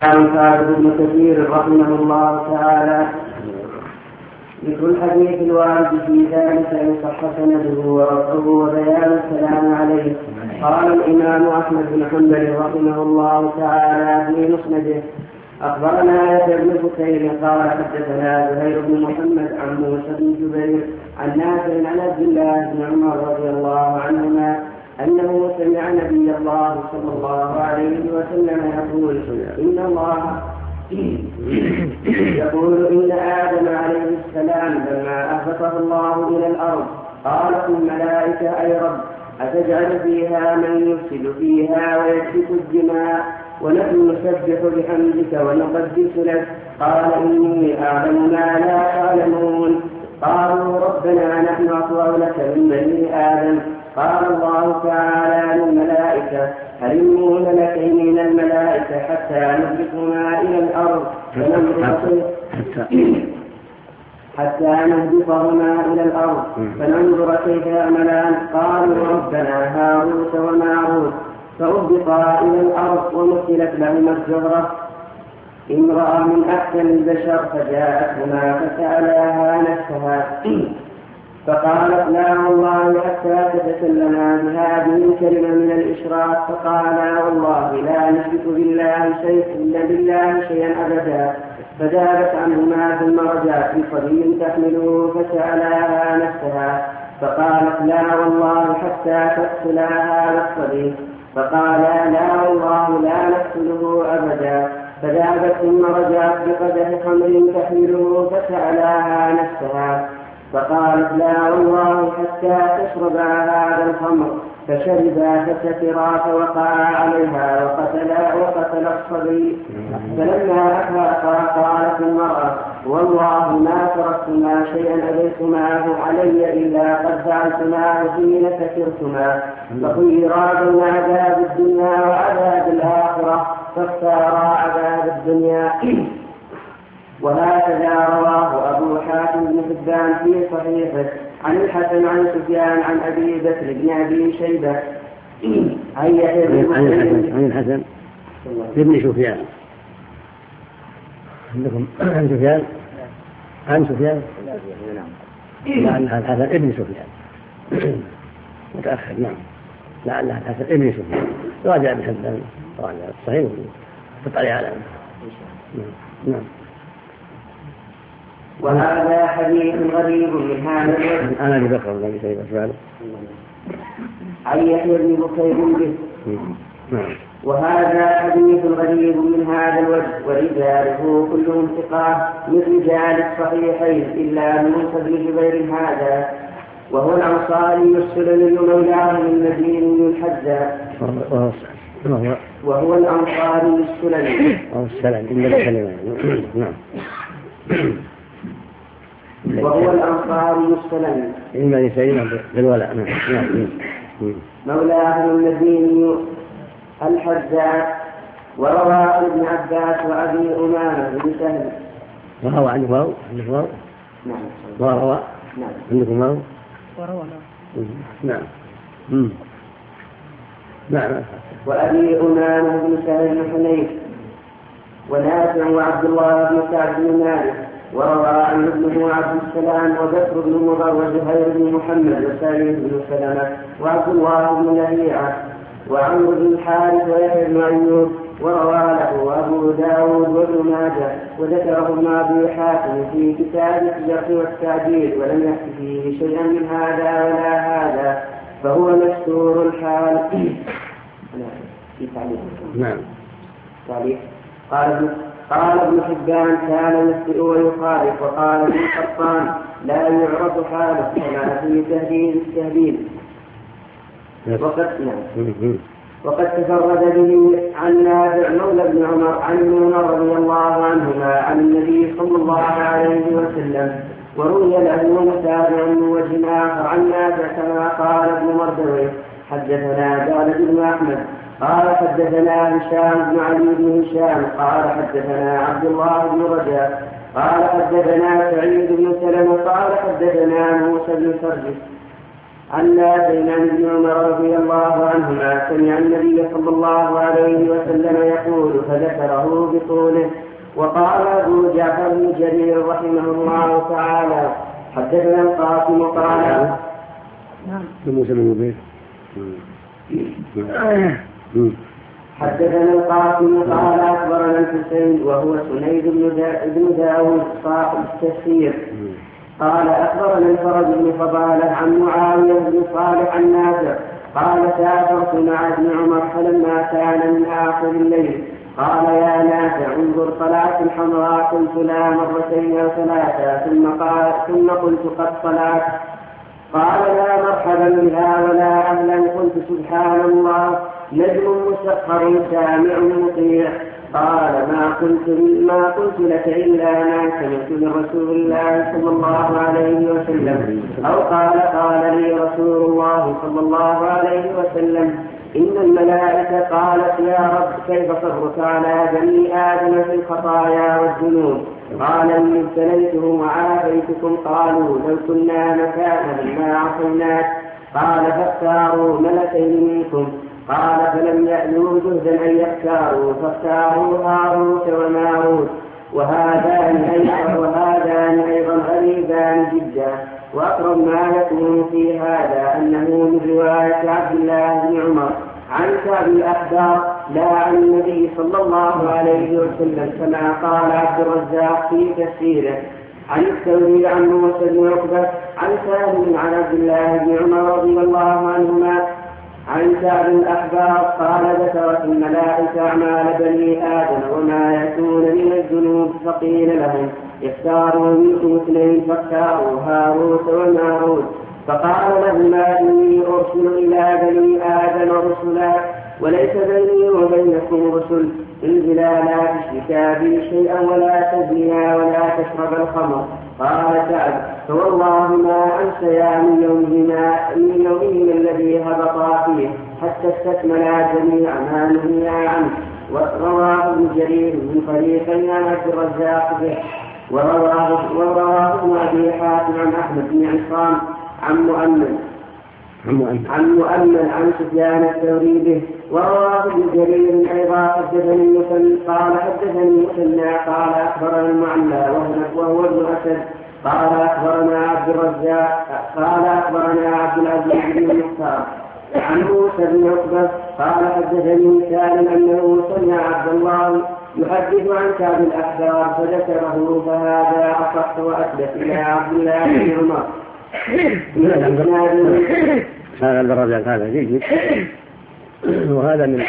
قال ابن كثير رحمه الله تعالى: ذكر الحديث الوارد في ذلك ان صح سنده ورفعه وبيان السلام عليه. قال الامام احمد بن حنبل رحمه الله تعالى في مسنده: اخبرنا يحيى بن بكير قال حدثنا زهير بن محمد عن موسى بن جبير عن نافع عن عبد الله بن عمر رضي الله عنهما أنه سمع نبي الله صلى الله عليه وسلم يقول إن آدم عليه السلام لما أهبطه الله إلى الأرض قالت الملائكة: أي رب، أتجعل فيها من يفسد فيها ويسفك الدماء ونحن نسبح بحمدك ونقدس لك؟ قال: إني أعلم ما لا تعلمون. قالوا: ربنا نحن أطوع لك من بني آدم. قال الله تعالى للملائكة: هلموا ملكين من الملائكة حتى نهبطهما إلى الأرض فننظر كيف يعملان. قالوا: ربنا هاروت وماروت. فأهبطا إلى الأرض ومثلت لهما الزهرة امرأة من أحسن البشر فجاءتهما فسألاها نفسها فقالت: لا والله حتى تتكلما بهذه الكلمة من الإشراك. فقالا: والله لا نشرك بالله شيئا أبدا. فذهبت عنهما ثم رجعت بصبي تحمله فسألاها نفسها فقالت: لا والله حتى تقتلا هذا الصبي. فقالا: لا والله لا نقتله أبدا. فذهبت ثم رجعت بقدح خمر تحمله فسألاها نفسها فقالت: لا والله حتى تشربا هذا الخمر. فشربا فسكرا فوقعا عليها وقتل الصبي. فلما أفاقا قالت المرأة: والله ما تركتما شيئا أبيتماه علي إلا قد فعلتماه حين سكرتما. فخيرا بين عذاب الدنيا وعذاب الآخرة فاختارا عذاب الدنيا. وهكذا رواه أبو حاتم بن حبان في صحيحه عن الحسن عن سفيان عن أبي بكر بن أبي شيبة عن الحسن بن سفيان. عندكم عن سفيان لعلها الحسن ابن سفيان متأخر. نعم، لعلها الحسن ابن سفيان. راجع ابن حبان راجع الصحيح تطلع على نعم. وهذا حديث غريب من هذا الوجه. أنا أبي بكر بن أبي شيبة سؤاله عن يحيى بن بكير به. وهذا حديث غريب من هذا الوجه ورجاله كلهم ثقات من رجال الصحيحين إلا موسى بن جبير هذا، وهو الأنصاري السلمي مولاه المديني الحذاء. وهو الأنصاري السلمي وهو الأنصاري السلمي بالولاء مولاه المديني الحذاء. وروى عن ابن عباس وأبي أمامة بن سهل. وروى عنه واو. نعم. وروى. نعم. عندكم واو. وروى. نعم. نعم. وأبي أمامة بن سهل بن حنيف ونافع وعبد الله بن سعد بن مالك. وروى عن ابنه عبد السلام وبكر بن مضر وزهير بن محمد وسعيد بن سلمة وعبد الله بن لهيعة وعمرو بن الحارث ويحيى بن أيوب. وروى له أبو داود وابن ماجه وذكره ابن أبي حاتم في كتاب الجرح والتعديل ولم يحكي فيه شيئا من هذا ولا هذا فهو مستور الحال. نعم. قال ابن حبان: كان يخطئ ويخالف. وقال ابن قطان: لا يعرف حاله ولا في تهديد التهديد. وقد تفرد به عن نافع مولى بن عمر عن عمر رضي الله عنهما عن النبي صلى الله عليه وسلم. وروي له متابع من وجه آخر عن نافع كما قال ابن مردويه: حدثنا داود بن أحمد قال حدثنا هشام بن علي بن هشام قال حدثنا عبد الله بن رجاء قال حدثنا سعيد بن سلمة قال حدثنا موسى بن سرجس عن نافع عن ابن عمر رضي الله عنهما سمع النبي صلى الله عليه وسلم يقول فذكره بطوله. وقال أبو جعفر بن جرير رحمه الله تعالى حدثنا القاسم قال حدثنا القاسم قال أخبرنا الحسين وهو سنيد بن داود صاحب التفسير قال أخبرنا الفرج بن فضالة عن معاوية بن صالح عن نافع قال سافرت مع ابن عمر فلما كان من آخر الليل قال يا نافع انظر طلعت الحمراء قلت لا مرتين أو ثلاثة ثم قلت قد طلعت قال لا مرحبا بها ولا أهلا قلت سبحان الله نجم مسخر سامع مطيع قال ما قلت لك إلا ما سمعت من رسول الله صلى الله عليه وسلم أو قال لي رسول الله صلى الله عليه وسلم إن الملائكة قالت يا رب كيف صبرك على بني آدم في الخطايا والذنوب قال إني ابتليتهم وعافيتكم قالوا لو كنا مكانهم ما عصيناك قال فاختاروا ملكين منكم قال فلم يألوا جهدا أن يختاروا فاختاروا هاروت وماروت وهذان أيضا غريبان جدا. وأقرب ما يكون في هذا أنه من رواية عبد الله بن عمر عن كعب الأحبار لا عن النبي صلى الله عليه وسلم كما قال عبد الرزاق في تفسيره عن الثوري عن موسى بن عقبة عن سالم عن عبد الله بن عمر رضي الله عنهما عن كعب الأحبار قال ذكرت الملائكة أعمال بني آدم وما يأتون من الذنوب فقيل لهم اختاروا منكم اثنين فاختاروا هاروت وماروت فقال لهما إني أرسل إلى بني آدم رسلا وليس بيني وبينكم رسل انزلا لا تشركا بي شيئا ولا تزنيا ولا تشرب الخمر. قال كعب فوالله ما أنسيا من يومهما الذي هبطا فيه حتى استكملا جميع ما نهيا عنه. ورواه ابن جرير من طريقين عن عبد الرزاق به ورواه ابن أبي حاتم عن أحمد بن عصام عن مؤمن عن سفيان الثوري به. ورواه ابن جرير أيضا حدثني مثنى قال أخبرنا المعلى وهو ابن أسد قال أخبرنا عبد الرزاق قال أخبرنا عبد العزيز بن المختار عن موسى بن عقبة قال حدثني سالم أنه سمع عبد الله يحدث عن كعب الأحبار فذكره فهذا أصح وأثبت إلى عبد الله بن عمر. هذا الرجل هذا جيد وهذا من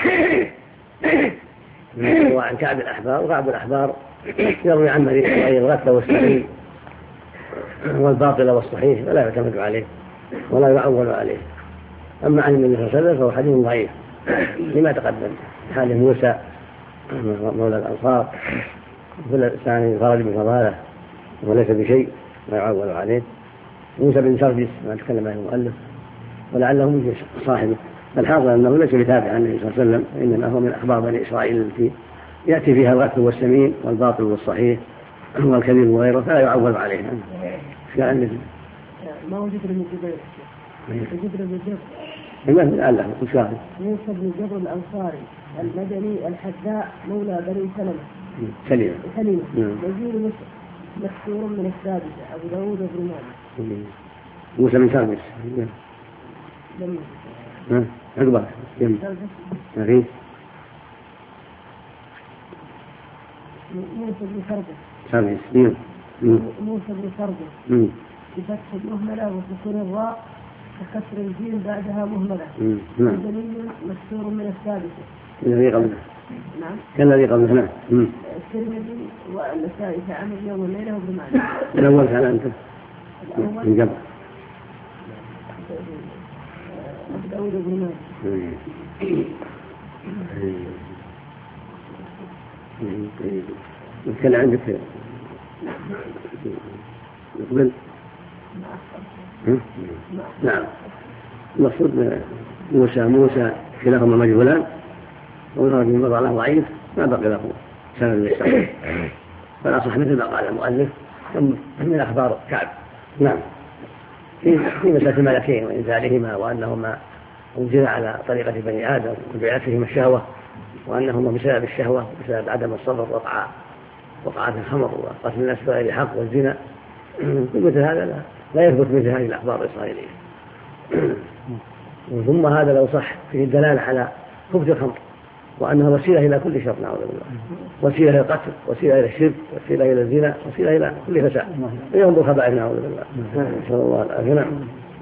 عن كعب الأحبار. وكعب الأحبار يروي عن مريء الغث والسعيد والباطل والصحيح ولا يعتمد عليه ولا يعول عليه. أما عن النبي صلى الله عليه وسلم فهو حديث ضعيف لما تقدم حال موسى مولى الأنصار الثاني خرج من فضاله وليس بشيء لا يعول عليه. موسى بن سرجس ما تكلم عنه المؤلف ولعله من صاحبه. الحاضر أنه ليس بتابع عن النبي صلى الله عليه وسلم إنما هو من أخبار بني إسرائيل التي يأتي فيها الغث والسمين والباطل والصحيح والكذب وغيره فلا يعول عليه. ما وجد من جبير جبر بن جبر لعله مشاهد موسى بن جبر الأنصاري المدني الحذاء مولى بني سليمة وزير مصر مكسور من السادسة أبو داود بن مالك. موسى بن سرجس عقبة موسى بن سرجس موسى بن سرجس بفتح المهملة وسكون الراء وكسر الجيم بعدها مهملة. دليل مكسور من السادسة الذي قبله. نعم كالذي قبله. نعم الترمذي والنسائي عن اليوم والليلة وابن ماجه. الأول كان أنت من جبر أبو داود بن ماجه. كان عندك يقبل. نعم المقصود موسى كلاهما مجهولان ويخرج من وضع له ضعيف ما بقي له سند يستقيم فالأصح مثل ما قال المؤلف من أخبار كعب. نعم في مسألة الملكين وإنزالهما وأنهما أنزل على طريقة بني آدم وجعلت فيهم الشهوة وأنهما بسبب الشهوة وبسبب عدم الصبر وقعت الخمر وقتل الناس بغير حق والزنا. مثل هذا لا يثبت مثل هذه الأخبار الإسرائيلية. ثم هذا لو صح فيه الدلالة على خبث الخمر وأنها وسيلة إلى كل شر نعوذ بالله، وسيلة إلى القتل، وسيلة إلى الشرك، وسيلة إلى الزنا، وسيلة إلى كل فساد ينظر خبائث نعوذ بالله. نسأل الله العافية. نعم.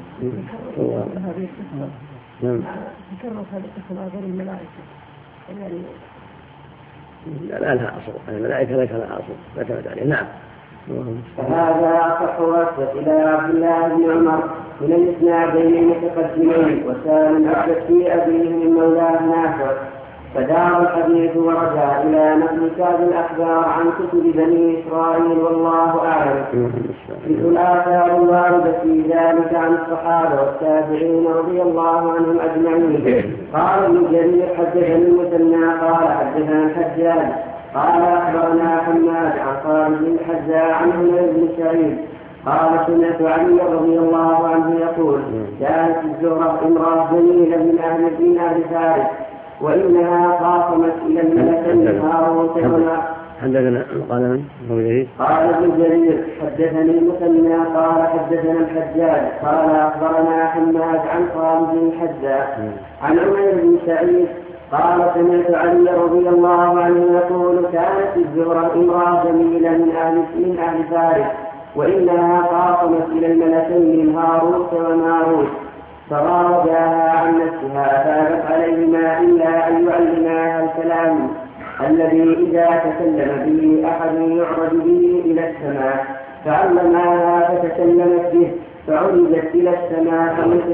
نعم. تكرر هذه القصة غير الملائكة يعني لا لها أصل، الملائكة ليس لها أصل، لا تعتمد عليه. نعم. فهذا أصح وأثبت إلى عبد الله بن عمر من الإسنادين المتقدمين، وسالم أثبت في أبيه من مولاه نافع. فدار الحديث ورجع إلى نقل كتاب الأخبار عن كتب بني إسرائيل والله أعلم. مثل الآثار الواردة في ذلك عن الصحابة والتابعين رضي الله عنهم أجمعين. قال ابن جرير حدثني المثنى قال حدثنا الحجاج قال أخبرنا حماد عن خالد بن الحجاج عن عمر بن سعيد قال سمعت علي رضي الله عنه يقول كانت الزهرة امرأة جميلة من أهل فارس وإنها خاصمت إلى الملكين هاروت وماروت. حدثنا قال من؟ قال ابن جرير حدثني المثنى قال حدثنا الحجاج قال أخبرنا حماد عن خالد بن الحجاج عن عمر بن سعيد قال سمعت علي رضي الله عنه يقول كانت الزهرة امرأة جميلة من أهل فارس وإنها خاصمت إلى الملكين هاروت وماروت فراوداها عن نفسها فابت عليهما إلا أن يعلماها الكلام الذي إذا تكلم به أحد يعرج به إلى السماء فعلماها فتكلمت به فعرجت إلى السماء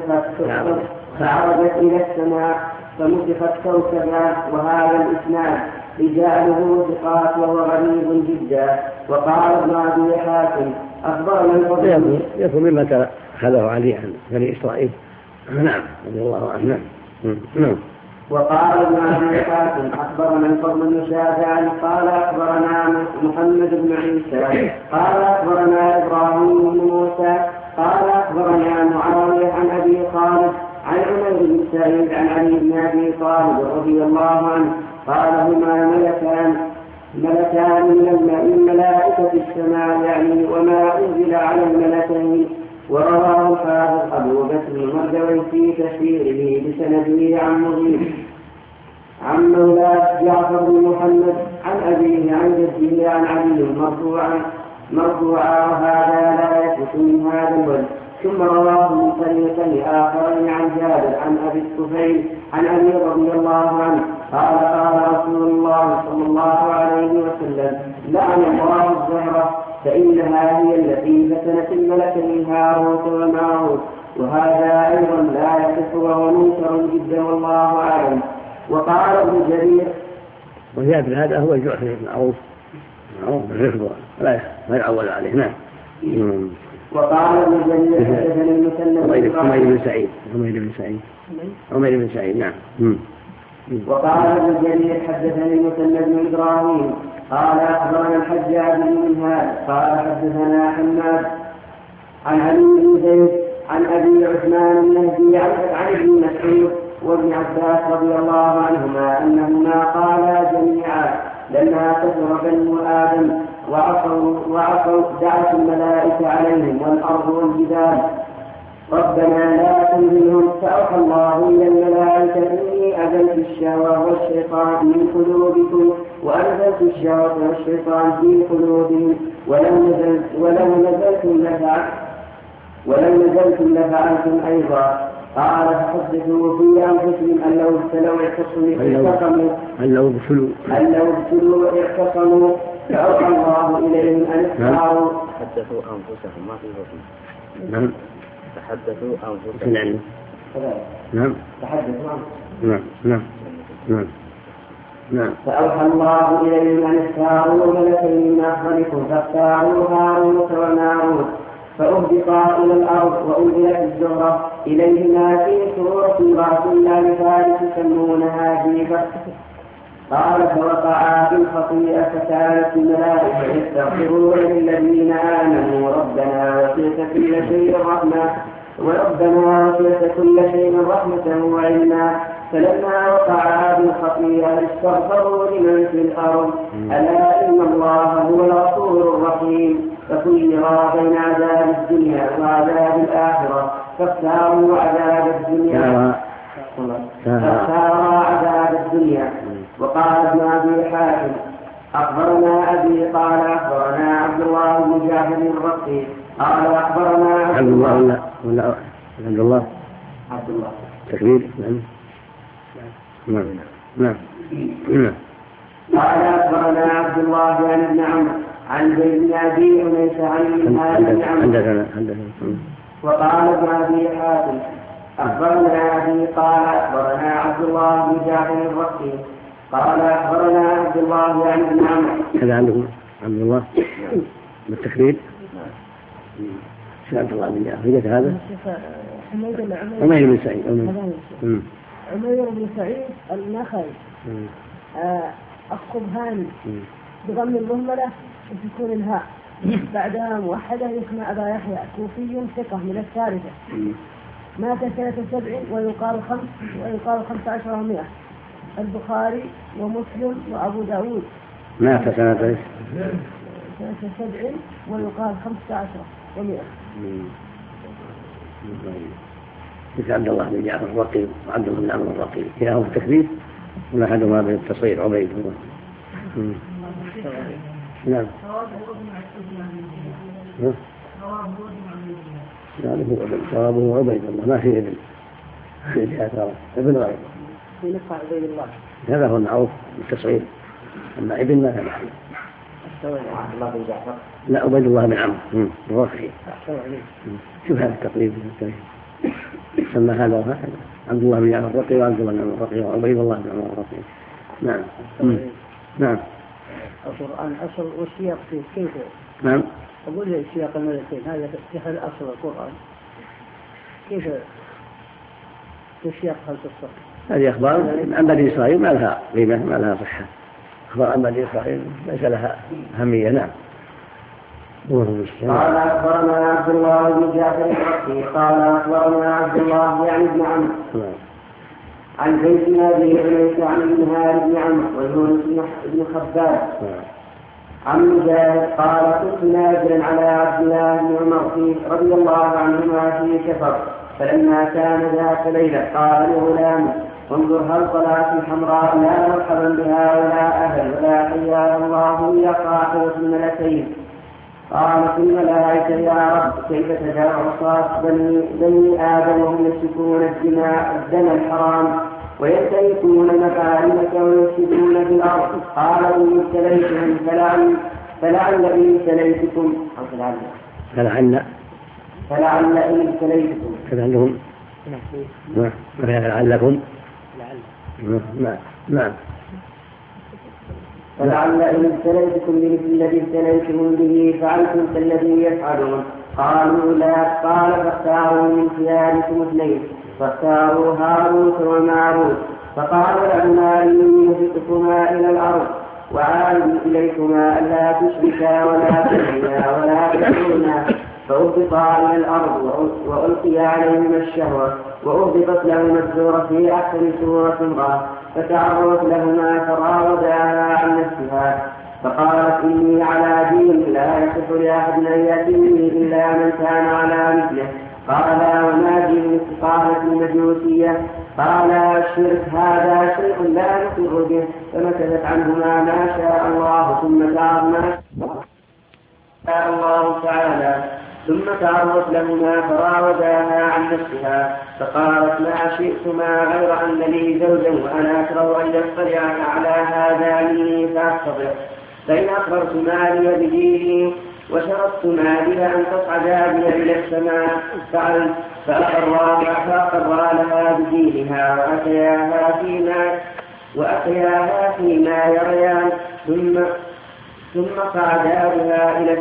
فعرجت إلى السماء فمسخت كوكبا. وهذا الإسناد رجاله ثقات وهو غريب جدا. وقال ابن أبي حاتم أخبرنا الفضل يكون مما أخذه علي عن بني إسرائيل. نعم رضي الله عنه. نعم. وقال ابن أبي حاتم أخبرنا الفضل بن شافع قال أخبرنا محمد بن عيسى قال أخبرنا إبراهيم بن موسى قال أخبرنا معاوية عن أبي خالد عن عمر بن سعيد عن علي بن أبي طالب رضي الله عنه قال هما ملكان من ملائكة السماء يعني وما أنزل على الملكين. ورواه الحافظ أبو بكر المردوي في تفسيره بسنده عن مغيث عن مولاه جعفر بن محمد عن أبيه عن جده عن علي مرفوعا وهذا لا يثبت من هذا الوجه. ثم رواه من طريقين آخرين عن جابر عن أبي الطفيل عن علي رضي الله عنه قال قال رسول الله صلى الله عليه وسلم لعن الله الزهرة فإنها هي التي فتنت الملكين هاروت وماروت. وهذا أيضا لا يصح وهو منكر جدا والله أعلم. وقال ابن جرير وزيادة هذا هو الجعفي المعروف بالرفض لا يعول عليه. نعم. وقال ابن جرير حدثني المثنى عمير بن سعيد. نعم. وقال ابن جرير حدثني المثنى بن إبراهيم قال أخبرنا الحجاج بن منهال قال حدثنا حماد عن علي بن زيد عن أبي عثمان النهدي عن ابن مسعود وابن عباس رضي الله عنهما أنهما قالا جميعا لما كثر بنو آدم وعصوا دعت الملائكة عليهم والأرض والجبال ربنا لا تنزلهم فأوحى الله إلى الملائكة إني أزلت الشهوة والشيطان من قلوبكم وأنزلت الشهوة والشيطان في قلوبهم ولو نزلتم لفعلتم أيضا. قال فحدثوا في أنفسهم أن لو ابتلوا اعتصموا فأوحى الله إليهم أن اختاروا. حدثوا أنفسهم ما في وصف. نعم. تحدثوا أنفسهم. نعم. نعم. فأوحى الله إليهم أن اختاروا ملكين من أفضلكم فاختاروا هاروت وماروت فأهبطا إلى الأرض وأنزلت الزهرة إليهما في سورة رأس الله فارس يسمونها جيفة. قال فوقعا في الخطيئة فكانت الملائكة يستغفرون للذين آمنوا ربنا وسعت كل شيء رحمة وربنا وسعت كل شيء رحمة وعلما فلما وقع بالخطيئة استغفروا لمن في الأرض ألا إن الله هو الغفور الرحيم فخيرا بين عذاب الدنيا وعذاب الآخرة فاختاروا عذاب الدنيا وقال ابن أبي حاتم أخبرنا أبي قال أخبرنا عبد الله بن جعفر الرقي قال أخبرنا عبد الله عبد الله تكبير نعم قال أخبرنا عبد الله عن ابن عمرو عن زيد بن أبي أنيس عن ابن عمرو وقال ابن أبي حاتم أخبرنا أبي قال أخبرنا عبد الله بن جعفر الرقي قال أخبرنا عبد الله عن ابن عمرو. هذا عندكم عبد الله بالتكبير؟ عبد الله بن جعفر هذا؟ عمير بن سعيد. عمير بن سعيد النخعي الصبهاني بضم المهملة وسكون الهاء بعدها موحدة يسمى أبا يحيى كوفي ثقة من الثالثة مات سنة 7 ويقال 15 و100 البخاري ومسلم وأبو داود. مات سنة 7 ويقال 15 و100. مثل عبد الله بن جعفر الرقي وعبد الله بن عمرو الرقي كلاهما التكبير ولا أحدهما بالتصغير عبيد الله. نعم. ثوابه عبيد الله ما فيه ابن غيره. في نقع عبيد الله هذا هو المعروف بالتصغير أما ابن ما له. عبد الله بن جعفر. لا عبيد الله بن عمرو الرقي. شوف هذا التقريب سمى هذا وهذا عبد الله بن جعفر الرقي وعبد الله بن عمرو الرقي وعبيد الله بن عمرو الرقي. نعم. نعم. القرآن أصل والسياق فيه كيف؟ نعم. أقول لي سياق الملكين هذا في الأصل القرآن كيف سياق هذا الصف؟ هذه أخبار عن بني إسرائيل ما لها قيمة ما لها صحة. أخبار عن بني إسرائيل ليس لها أهمية. نعم. قال أخبرنا عبد الله بن جعفر الرقي قال أخبرنا عبد الله يعني ابن عمرو عن زيد بن أبي أنيس عن منهار بن عمرو ويونس بن خباب عن مجاهد قال كنت نازلا على عبد الله بن عمر رضي الله عنهما في سفر فلما كان ذات ليلة قال لغلامه انظر هل طلعت الحمراء لا مرحبا بها ولا أهل ولا حيا الله هي قاعدة الملكين. قال في الملائكة يا رب كيف تدع عصاة بني آدم وهم يسفكون الدم الحرام وينتهكون مكارمك ويفسدون في الأرض. قال إن ابتليتهم فلعل إن ابتليتكم فلعل إن ابتليتكم فلعلهم لعلكم نعم فلعل إن ابتليتكم بمثل الذي ابتليتم به فعلتم كالذي يفعلون. قالوا لا. قال فاختاروا من خياركم اثنين فاختاروا هاروت وماروت فقال لهما إني هبطكما إلى الأرض وعاد إليكما ألا تشركا ولا تزنيا ولا تكفرنا فأهبطا إلى الأرض وألقي عليهما الشهوة وأهبطت لهما الزور في أحسن سورة امرأة فتعرضت لهما فراوداها عن نفسها فقالت إني على دين لا يصح لأحد أن يأتيني إلا من كان على مثله. قال وما دين؟ قالت المجوسية. قال الشرك هذا شيء لا نقر به. فمكثت عنهما ما شاء الله ثم شاء الله تعالى ثم تعرضت لهما فراوداها عن نفسها فقالت ما شئتما غير أن لي زوجا وأنا أكره أن يطلع على هذا مني فأستطيع فإن أخبرت مالي بديني وشرطت مالي أن تصعدا بي إلى السماء فعلت فأقرا لها بدينها وأتياها فيما يريان ثم صعدا بها إلى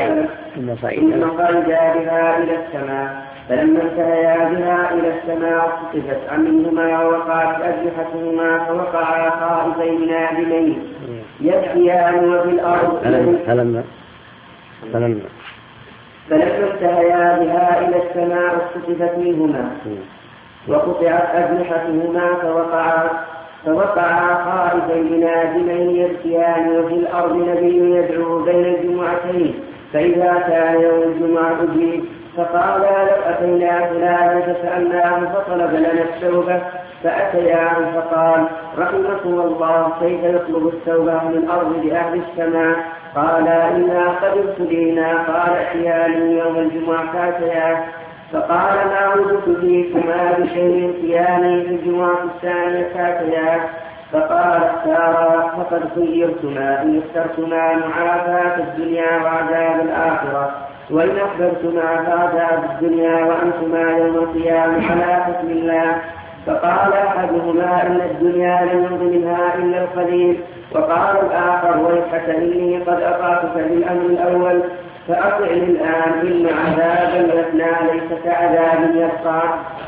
السماء فلما انتهيا بها إلى السماء صفت عنهما ووقعت أجنحتهما فوقعا خائفين نادمين يبكيان وفي الأرض فلما انتهيا بها إلى السماء اختطفت منهما وقطعت أجنحتهما فوقعا خائفين نادمين يبكيان، وفي الأرض نبي يدعو بين الجمعتين، فإذا كان يوم الجمعة أجيب، فقالا لو أتينا فلانا فسألناه فطلب لنا التوبة، فأتياه فقال رحمكم الله كيف يطلب التوبة من الأرض بأهل السماء؟ قالا إنا قد ابتلينا. قال ائتياني يوم الجمعة فأتياه فقال ما وجدت فيكما بشيء ائتياني في الجمعة الثانية فأتياه فقال اختارا فقد خيرتما إن اخترتما معافاة الدنيا وعذاب الآخرة، وإن أخبرتما فعذاب الدنيا وأنتما يوم القيامة على حكم الله. فقال أحدهما إن الدنيا لم يمض منها إلا القليل، وقال الآخر ويحك إني قد أطعتك بالأمر الأول فأطعني الآن إن عذاب الأثنى ليس كعذاب يبقى.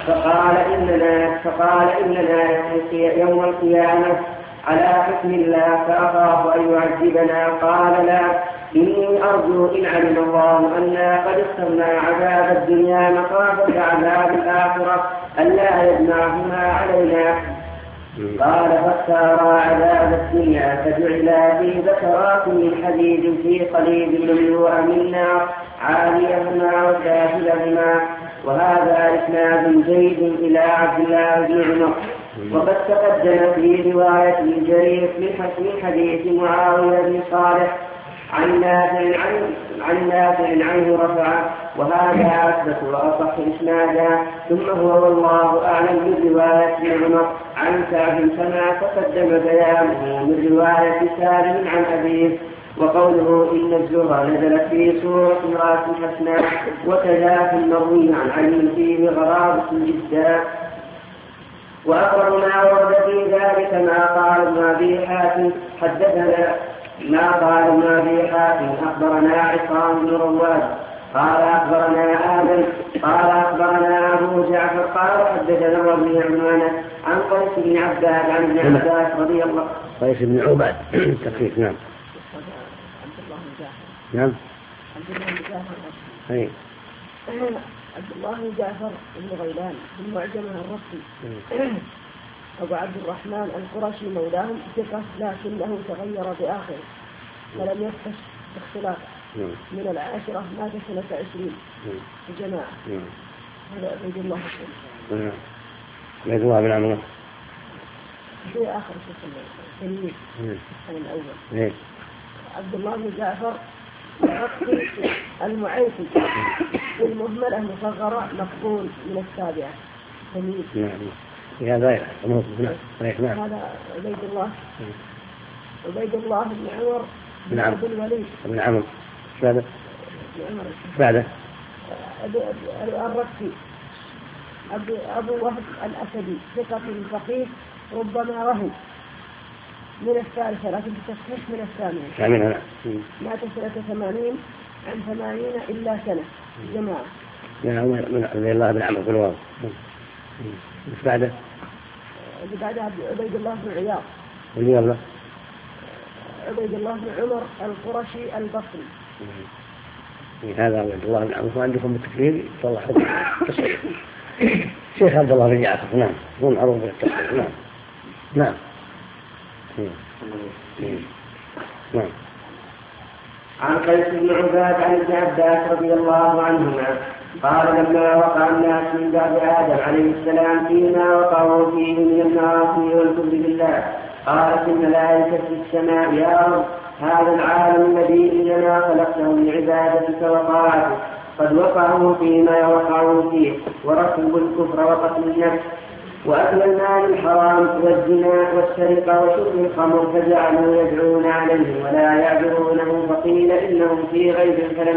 فقال إننا يوم القيامة على حكم الله فأخاف أن يعذبنا. قال لا، إني أرجو إن علم الله أنا قد اخترنا عذاب الدنيا مخافة عذاب الآخرة ألا يجمعهما علينا. قال فاختارا عذاب الدنيا فجعلا في ذكرات من حديد في قليب مملوء من نار عاليهما وسافلهما. وهذا إسناد جيد إلى عبد الله بن عمر. وقد تقدم في رواية الجرير من حديث معاوية بن صالح عن نافع عنه رفعه، وهذا أثبت وأصح إسنادا. ثم هو والله أعلم من رواية ابن عمر عن كعب كما تقدم بيانه من رواية سالم عن أبيه. وقوله إن الزهر نزل في سورة امرأة حسناء وكذا المروي عن علي فيه غرابة جدا. وأقرب ما ورد في ذلك ما قال ابن أبي حاتم أخبرنا عصام بن رواد قال أخبرنا آدم قال أخبرنا أبو جعفر قال حدثنا ابن عمانة عن قيس بن عباد عن ابن عباس رضي الله قيس بن عباد تخفيف. نعم نعم عبد الله بن جعفر بن غيلان بن معجمة الرقي أبو عبد الرحمن القرشي مولاهم ثقة لكنه تغير بآخره فلم يفتش باختلاف من العاشرة مات سنة 20 الجماعة. هذا عبد الله عبد الله بن عمرو في آخر التلميذ الأول. عبد الله بن جعفر الرقي المعيفي المهملة مصغرة مقبول من السابعة تلميذ. هذا هذا عبيد الله بن عمر بن عبد الوليد بن عمرو بعده الرقي أبو وهب الأسدي ثقة فقيه ربما وهم من الثالثة لكن بتصحيح من الثامنة. مات سنة 80 عن 80 إلا سنة جماعة. من عبد الله بن عمرو بن واو. بعده عبيد الله بن عياض عبيد الله بن عمر القرشي البصري. هذا عبد الله بن عمرو عندكم بالتكرير صلح التصحيح. شيخ عبد الله بن جعفر نعم هو معروف بالتصحيح. نعم عن قيس بن عباد عن ابن عباس رضي الله عنهما قال لما وقع الناس من بعد آدم عليه السلام فيما وقعوا فيه من المعاصي والكفر بالله قالت الملائكة في السماء يا رب هذا العالم الذي إننا خلقتهم لعبادتك وطاعتك قد وقعوا فيما وقعوا فيه وركبوا الكفر وقتل النفس وأكل المال الحرام والزنا والسرقة وشرب الخمر فجعلوا يدعون عليه ولا يعذرونه فقيل إنهم في غيب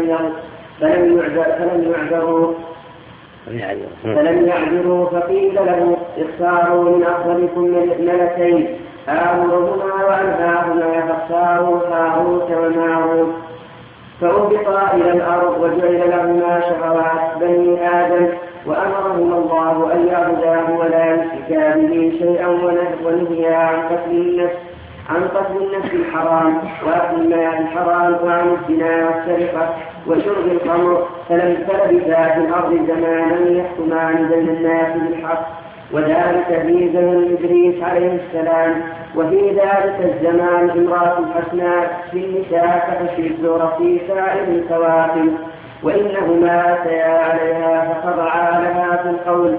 فلم يعذروا فقيل له اختاروا من أفضلكم ملكين آمرهما وأنهاهما فاختاروا هاروت وماروت فأهبطا إلى الأرض وجعل لهما شهوات بني آدم وأمرهما الله أن يعبداه ولا يشركا به شيئا ونهيا عن قتل النفس عن قتل النفس الحرام وأكل المال الحرام وعن الزنا والسرقة وشرب الخمر، فلبثا في الأرض زمانا يحكمان بين الناس بالحق، وذلك في زمن إدريس عليه السلام. وفي ذلك الزمان امرأة حسناء في النساء كحشي الزور في سائر الكواكب، وإنهما أتيا عليها فخضعا لها في القول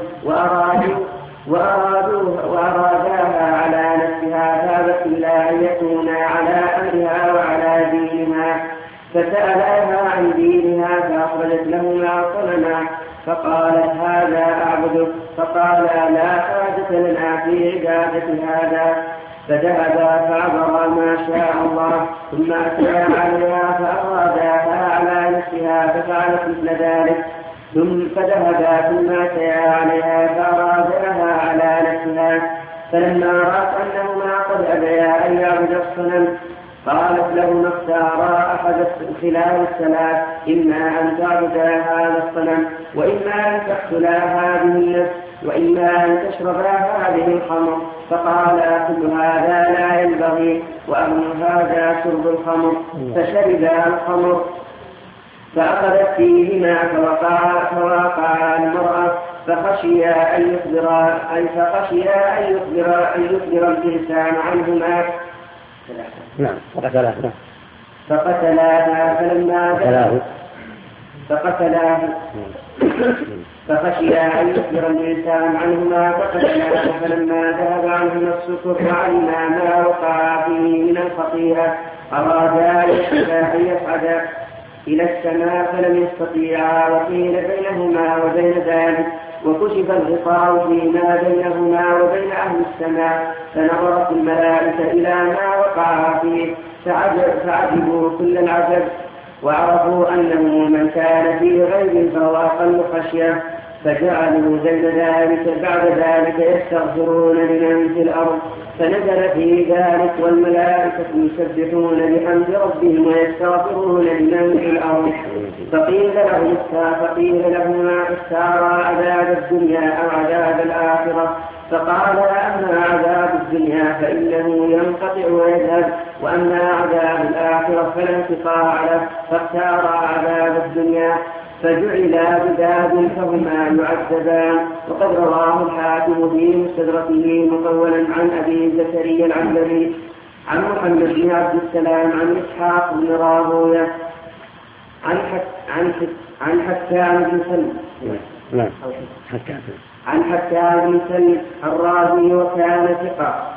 وأراداها على نفسها، فابت إلا أن يكونا على أمرها وعلى دينها، فسألها عن دينها فأخرجت لهما صنما، فقالت هذا أعبدك، فقالا لا حاجة لنا في عبادة هذا، فذهبا فعبرا ما شاء الله، ثم أتيا عليها فأراداها على نفسها ففعلت مثل ذلك، فذهبا ثم أتيا عليها فأراداها على نفسها، فلما رأت أنهما قد أبيا أن يعبد الصنم قالت لهما اختارا أحد خلال الثلاث، إما أن تعبدا هذا الصنم، وإما أن تقتلا هذه النفس، وإما أن تشربا هذه الخمر، فقالا كل هذا لا ينبغي، وأمر هذا شرب الخمر، فشربا الخمر فأخذت فيهما فوقعا المرأة، فخشيا أن يخبر الإنسان عنهما. نعم. فقتلاها فخشيا أن يخبر الإنسان عنهما فقتلاها، فلما ذهب عنهما السكر وعلما ما وقع فيه من الخطيئة أرادا أن يصعدا إلى السماء فلم يستطيعا، وقيل بينهما وبين ذلك، وكشف الغطاء فيما بينهما وبين أهل السماء، فنظرت الملائكة إلى ما وقع فيه فعجبوا كل العجب، وعرفوا أنه من كان في غيب فهو أقل خشية، فجعلوا بعد ذلك يستغفرون لمن في الأرض، فنزل في ذلك والملائكة يسبحون بحمد ربهم ويستغفرون لمن في الأرض، فقيل لهما اختارا عذاب الدنيا أو عذاب الآخرة، فقال أما عذاب الدنيا فإنه ينقطع ويذهب، وأما عذاب الآخرة فلا انقطاع له، فاختارا عذاب الدنيا، فجعلا بذاب فهما يعذبان. وقد رواه الحاكم في مستدركه مطولا عن أبي زكريا العنبري عن محمد بن عبد السلام عن إسحاق بن راهويه عن حكام بن سلم عن حكام بن سلم الرازي، وكان ثقة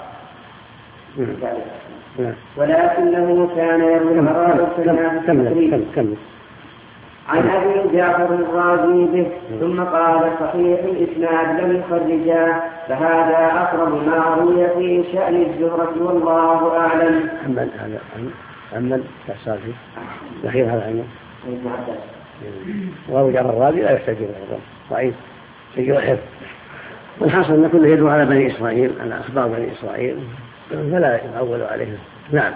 ولكنه كان يروي الغرائب عن أبي جعفر الرازي به، ثم قال صحيح الإسناد لم يخرجاه، فهذا أقرب ما روي في شأن الزهرة والله أعلم. أما التحصيل الأخير هذا عنه وأبو جعفر الرازي لا يحتاج إليه، ضعيف سيء الحفظ، والحاصل أن كله يدعو على بني إسرائيل، على أخبار بني إسرائيل، فلا يتعول عليهم. نعم.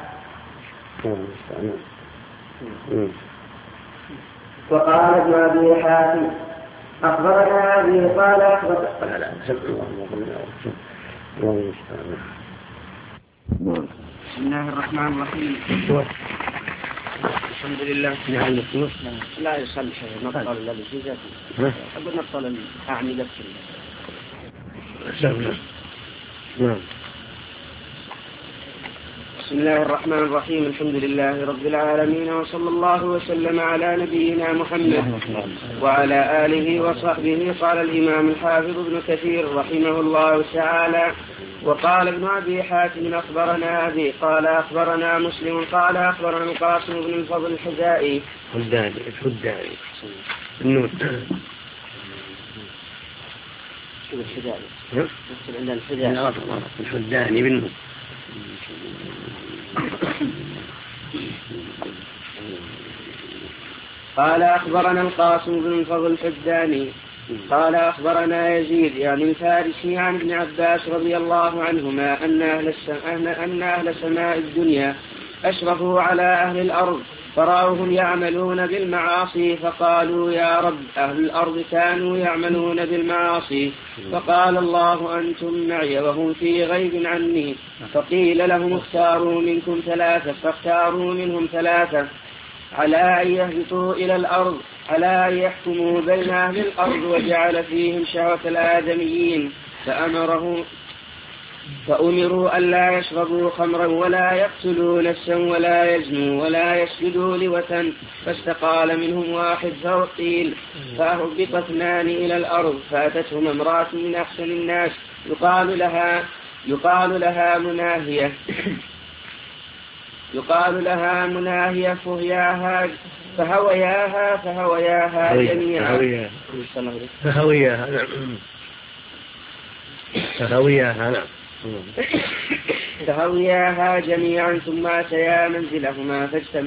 وقال ابن أبي حاتم أخبرنا أبي قال أخبرنا بسم الله الرحمن الرحيم. الحمد لله. لا يصلي شيء نبطل الذي في ذاته، أقول نبطل الأعمدة نعم. بسم الله الرحمن الرحيم. الحمد لله رب العالمين، وصلى الله وسلم على نبينا محمد وعلى آله وصحبه. قال الإمام الحافظ ابن كثير رحمه الله تعالى: وقال ابن أبي حاتم أخبرنا أبي قال أخبرنا مسلم قال أخبرنا القاسم بن الفضل الحدائي النون الحداني بالنون. قال أخبرنا القاسم بن الفضل الحداني قال أخبرنا يزيد يعني الفارسي عن ابن عباس رضي الله عنهما أن أهل سماء الدنيا أشرفوا على أهل الأرض، فرأوهم يعملون بالمعاصي فقالوا يا رب أهل الأرض كانوا يعملون بالمعاصي، فقال الله أنتم معي وهم في غيب عني. فقيل لهم اختاروا منكم 3 فاختاروا منهم 3 على أن يهبطوا إلى الأرض على أن يحكموا بين أهل الأرض، وجعل فيهم شهوة الآدميين فأمروا ألا يشربوا خمرا ولا يقتلوا نفسا ولا يزنوا ولا يسجدوا لوثن. فاستقال منهم واحد فقيل فأهبط 2 إلى الأرض، فأتتهم امرأة من أحسن الناس يقال لها مناهية فهوياها جميعا فهوياها جميعا ثم أتيا منزلها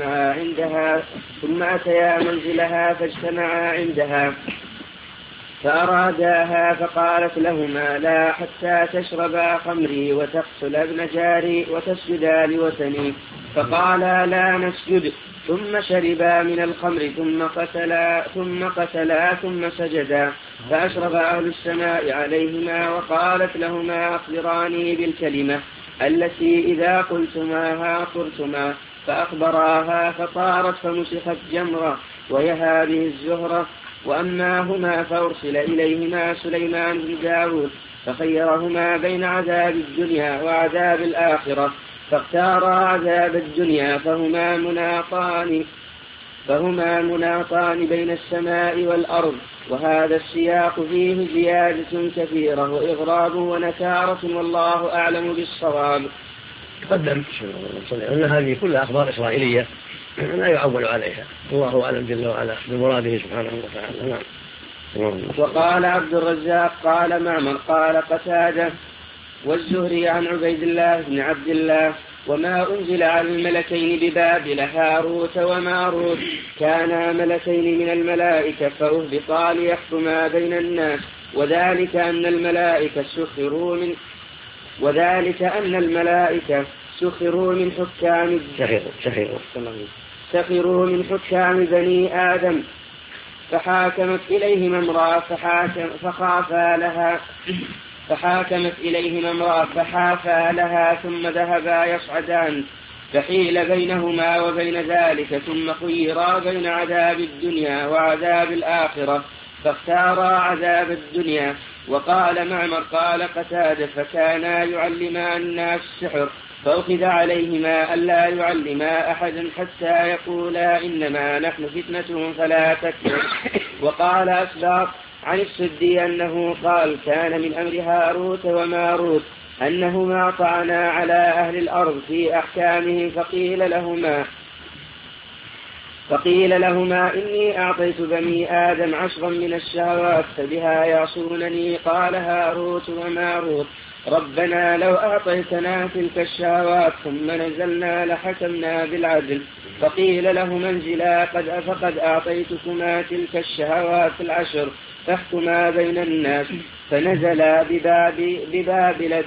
فاجتمعا عندها فأراداها فقالت لهما لا حتى تشربا خمري وتقتل ابن جاري وتسجدا لوثني. فقالا لا نسجد، ثم شربا من الخمر ثم قتلا ثم سجدا. فأشرف أهل السماء عليهما وقالت لهما أخبراني بالكلمة التي إذا قلتماها طرتما. فأخبراها فطارت فمسخت جمرة وهي هذه الزهرة. وأما هما فأرسل إليهما سليمان بن داود فخيرهما بين عذاب الدنيا وعذاب الآخرة، فاختارا عذاب الدنيا فهما مناطان بين السماء والأرض. وهذا السياق فيه زيادة كثيرة وإغراب ونكارة، والله أعلم بالصواب. تقدم أن هذه كلها أخبار إسرائيلية لا يعول عليها، الله أعلم جل وعلا بمراده سبحانه وتعالى. نعم. وقال عبد الرزاق قال معمر قال قتادة والزهري عن عبيد الله بن عبد الله وما أنزل على الملكين ببابل هاروت وماروت كانا ملكين من الملائكة فأهبطا ليحكما بين الناس، وذلك أن الملائكة سخروا من حكام بني آدم. فحاكمت إليهما امرأة فحافا لها ثم ذهبا يصعدان، فحيل بينهما وبين ذلك، ثم خيرا بين عذاب الدنيا وعذاب الآخرة فاختارا عذاب الدنيا. وقال معمر قال قتادة فكانا يعلمان الناس السحر، فأخذ عليهما ألا يعلما أحدا حتى يقولا إنما نحن فتنة فلا تكفر. وقال أسباط عن السدي أنه قال كان من أمر هاروت وماروت أنهما طعنا على أهل الأرض في أحكامهم، فقيل لهما إني أعطيت بني آدم 10 من الشهوات فبها يعصونني. قال هاروت وماروت ربنا لو أعطيتنا تلك الشهوات ثم نزلنا لحكمنا بالعدل. فقيل لهما انزلا فقد أعطيتكما تلك الشهوات 10 فاحكما بين الناس. فنزلا ببابل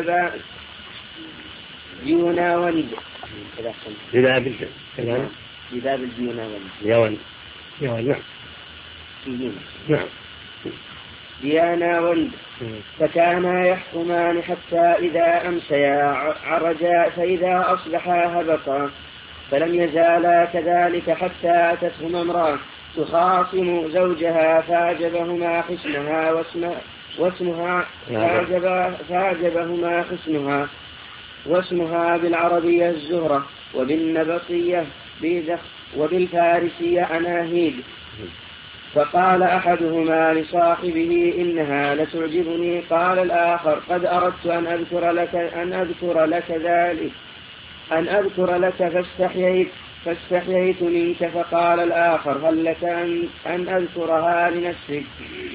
ديانا وند فكانا يحكمان حتى إذا أمسيا عرجا فإذا أصبحا هبطا، فلم يزالا كذلك حتى أتتهما امرأة تخاصم زوجها فأعجبهما حسنها واسمها بالعربية الزهرة وبالنبطية بيدخ وبالفارسية أناهيد. فقال أحدهما لصاحبه إنها لتعجبني. قال الآخر قد أردت أن أذكر لك فاستحييت منك. فقال الآخر هل لك أن أذكرها لنفسك؟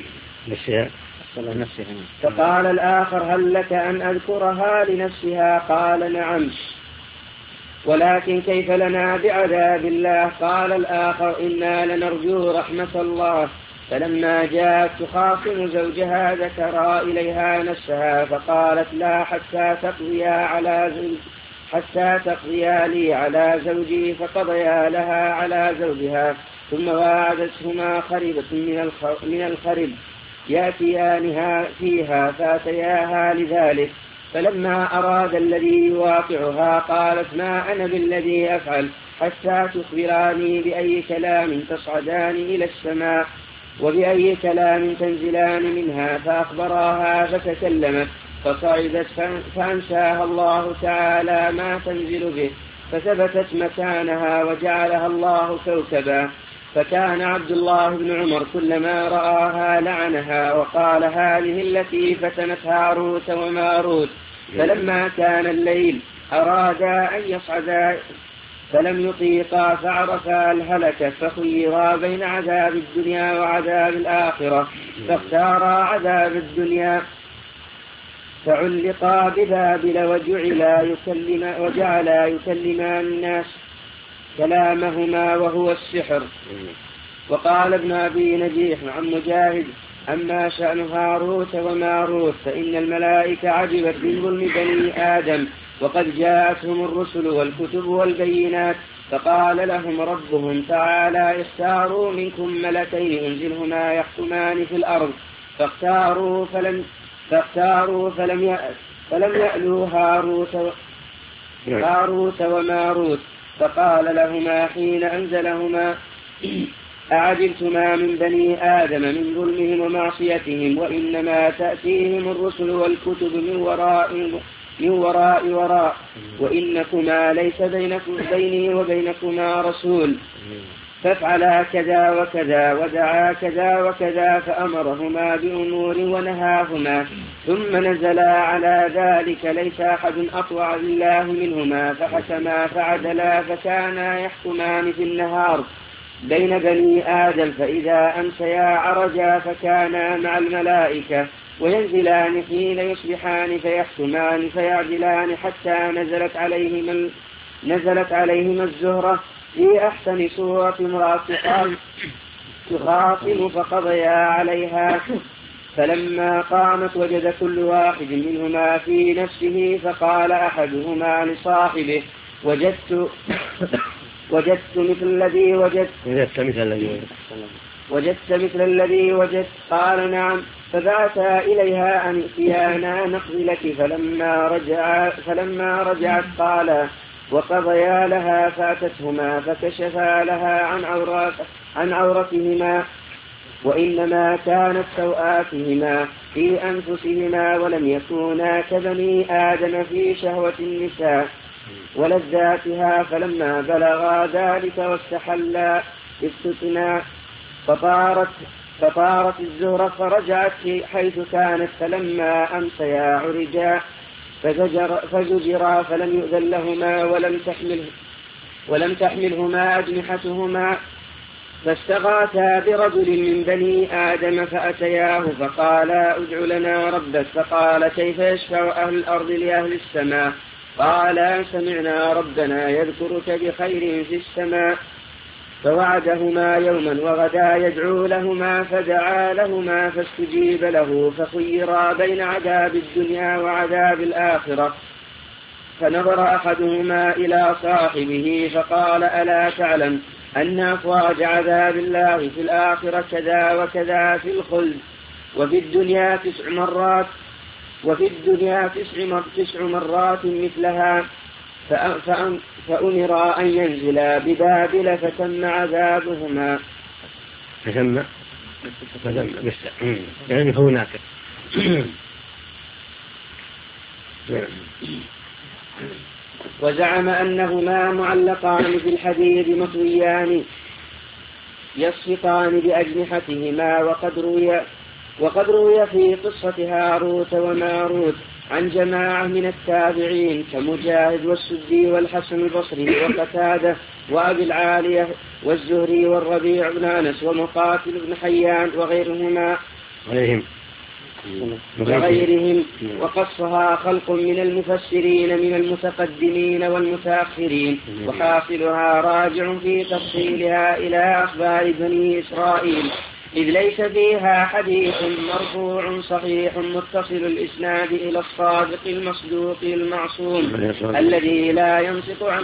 فقال الآخر هل لك أن أذكرها لنفسها؟ قال نعم، ولكن كيف لنا بعذاب الله؟ قال الآخر إنا لنرجو رحمة الله. فلما جاءت تخاصم زوجها ذكر إليها نفسها فقالت لا حتى تقضيا حتى تقضيا لي على زوجي، فقضيا لها على زوجها، ثم واعدتهما خربة من الخرب يأتيانها فيها فأتياها لذلك. فلما أراد الذي يواقعها قالت ما أنا بالذي أفعل حتى تخبراني بأي كلام تصعدان إلى السماء وبأي كلام تنزلان منها. فأخبراها فتكلمت فصعدت فأنساها الله تعالى ما تنزل به، فثبتت مكانها وجعلها الله كوكبا. فكان عبد الله بن عمر كلما رآها لعنها وقال هذه التي فتنت هاروت وماروت. فلما كان الليل أرادا أن يصعدا فلم يطيقا فعرفا الهلكة، فخيرا بين عذاب الدنيا وعذاب الآخرة، فاختارا عذاب الدنيا فعلقا ببابل وجعلا يكلمان الناس كلامهما وهو السحر. وقال ابن أبي نجيح عن مجاهد أما شأن هاروت وماروت فإن الملائكة عجبت من ظلم بني آدم وقد جاءتهم الرسل والكتب والبينات، فقال لهم ربهم تعالى اختاروا منكم ملكين انزلهما يحكمان في الأرض، فاختاروا فلم يألوا هاروت وماروت. فقال لهما حين أنزلهما أعجبتما من بني آدم من ظلمهم ومعصيتهم، وإنما تأتيهم الرسل والكتب من وراء، وإنكما ليس بيني وبينكما رسول، فافعلا كذا وكذا ودعا كذا وكذا، فأمرهما بأمور ونهاهما، ثم نزلا على ذلك ليس أحد أطوع لله منهما، فحكما فعدلا، فكانا يحكمان في النهار بين بني آدم، فإذا أمسيا عرجا فكانا مع الملائكة، وينزلان حين يصبحان فيحكمان فيعدلان حتى نزلت عليهما الزهرة في أحسن صورة امرأة تخاصم فقضيا عليها. فلما قامت وجد كل واحد منهما في نفسه، فقال أحدهما لصاحبه وجدت مثل الذي وجدت قال نعم. فبعثا إليها أن ائتيانا نقضي لك، فلما رجعت قال وقضيا لها فأتتهما فكشفا لها عن عورتهما، وإنما كانت سوآتهما في أنفسهما، ولم يكونا كبني آدم في شهوة النساء ولذاتها. فلما بلغا ذلك واستحلا استثناء فطارت الزهرة فرجعت حيث كانت، فلما أمسيا عرجا فزجرا فلم يؤذن لهما ولم تحملهما أجنحتهما، فاستغاثا برجل من بني آدم فأتياه فقالا ادع لنا ربك، فقال كيف يشفع أهل الأرض لأهل السماء؟ قالا سمعنا ربنا يذكرك بخير في السماء. فوعدهما يوما وغدا يدعو لهما، فدعا لهما فاستجيب له، فخيرا بين عذاب الدنيا وعذاب الآخرة. فنظر أحدهما إلى صاحبه فقال ألا تعلم أن أفواج عذاب الله في الآخرة كذا وكذا في الخلد، وفي الدنيا 9 مرات مثلها، فأمر أن ينزلا ببابل فتم عذابهما. يعني هناك وزعم أنهما معلقان في الحديد مطويان يصفقان بأجنحتهما. وقد روي في قصة هاروت وماروت عن جماعة من التابعين كمجاهد والسدي والحسن البصري وقتادة وأبي العالية والزهري والربيع بن أنس ومقاتل بن حيان وغيرهم وقصها خلق من المفسرين من المتقدمين والمتأخرين، وحاصلها راجع في تفصيلها إلى أخبار بني إسرائيل إذ ليس فيها حديث مرفوع صحيح متصل الإسناد إلى الصادق المصدوق المعصوم الذي لا ينطق عن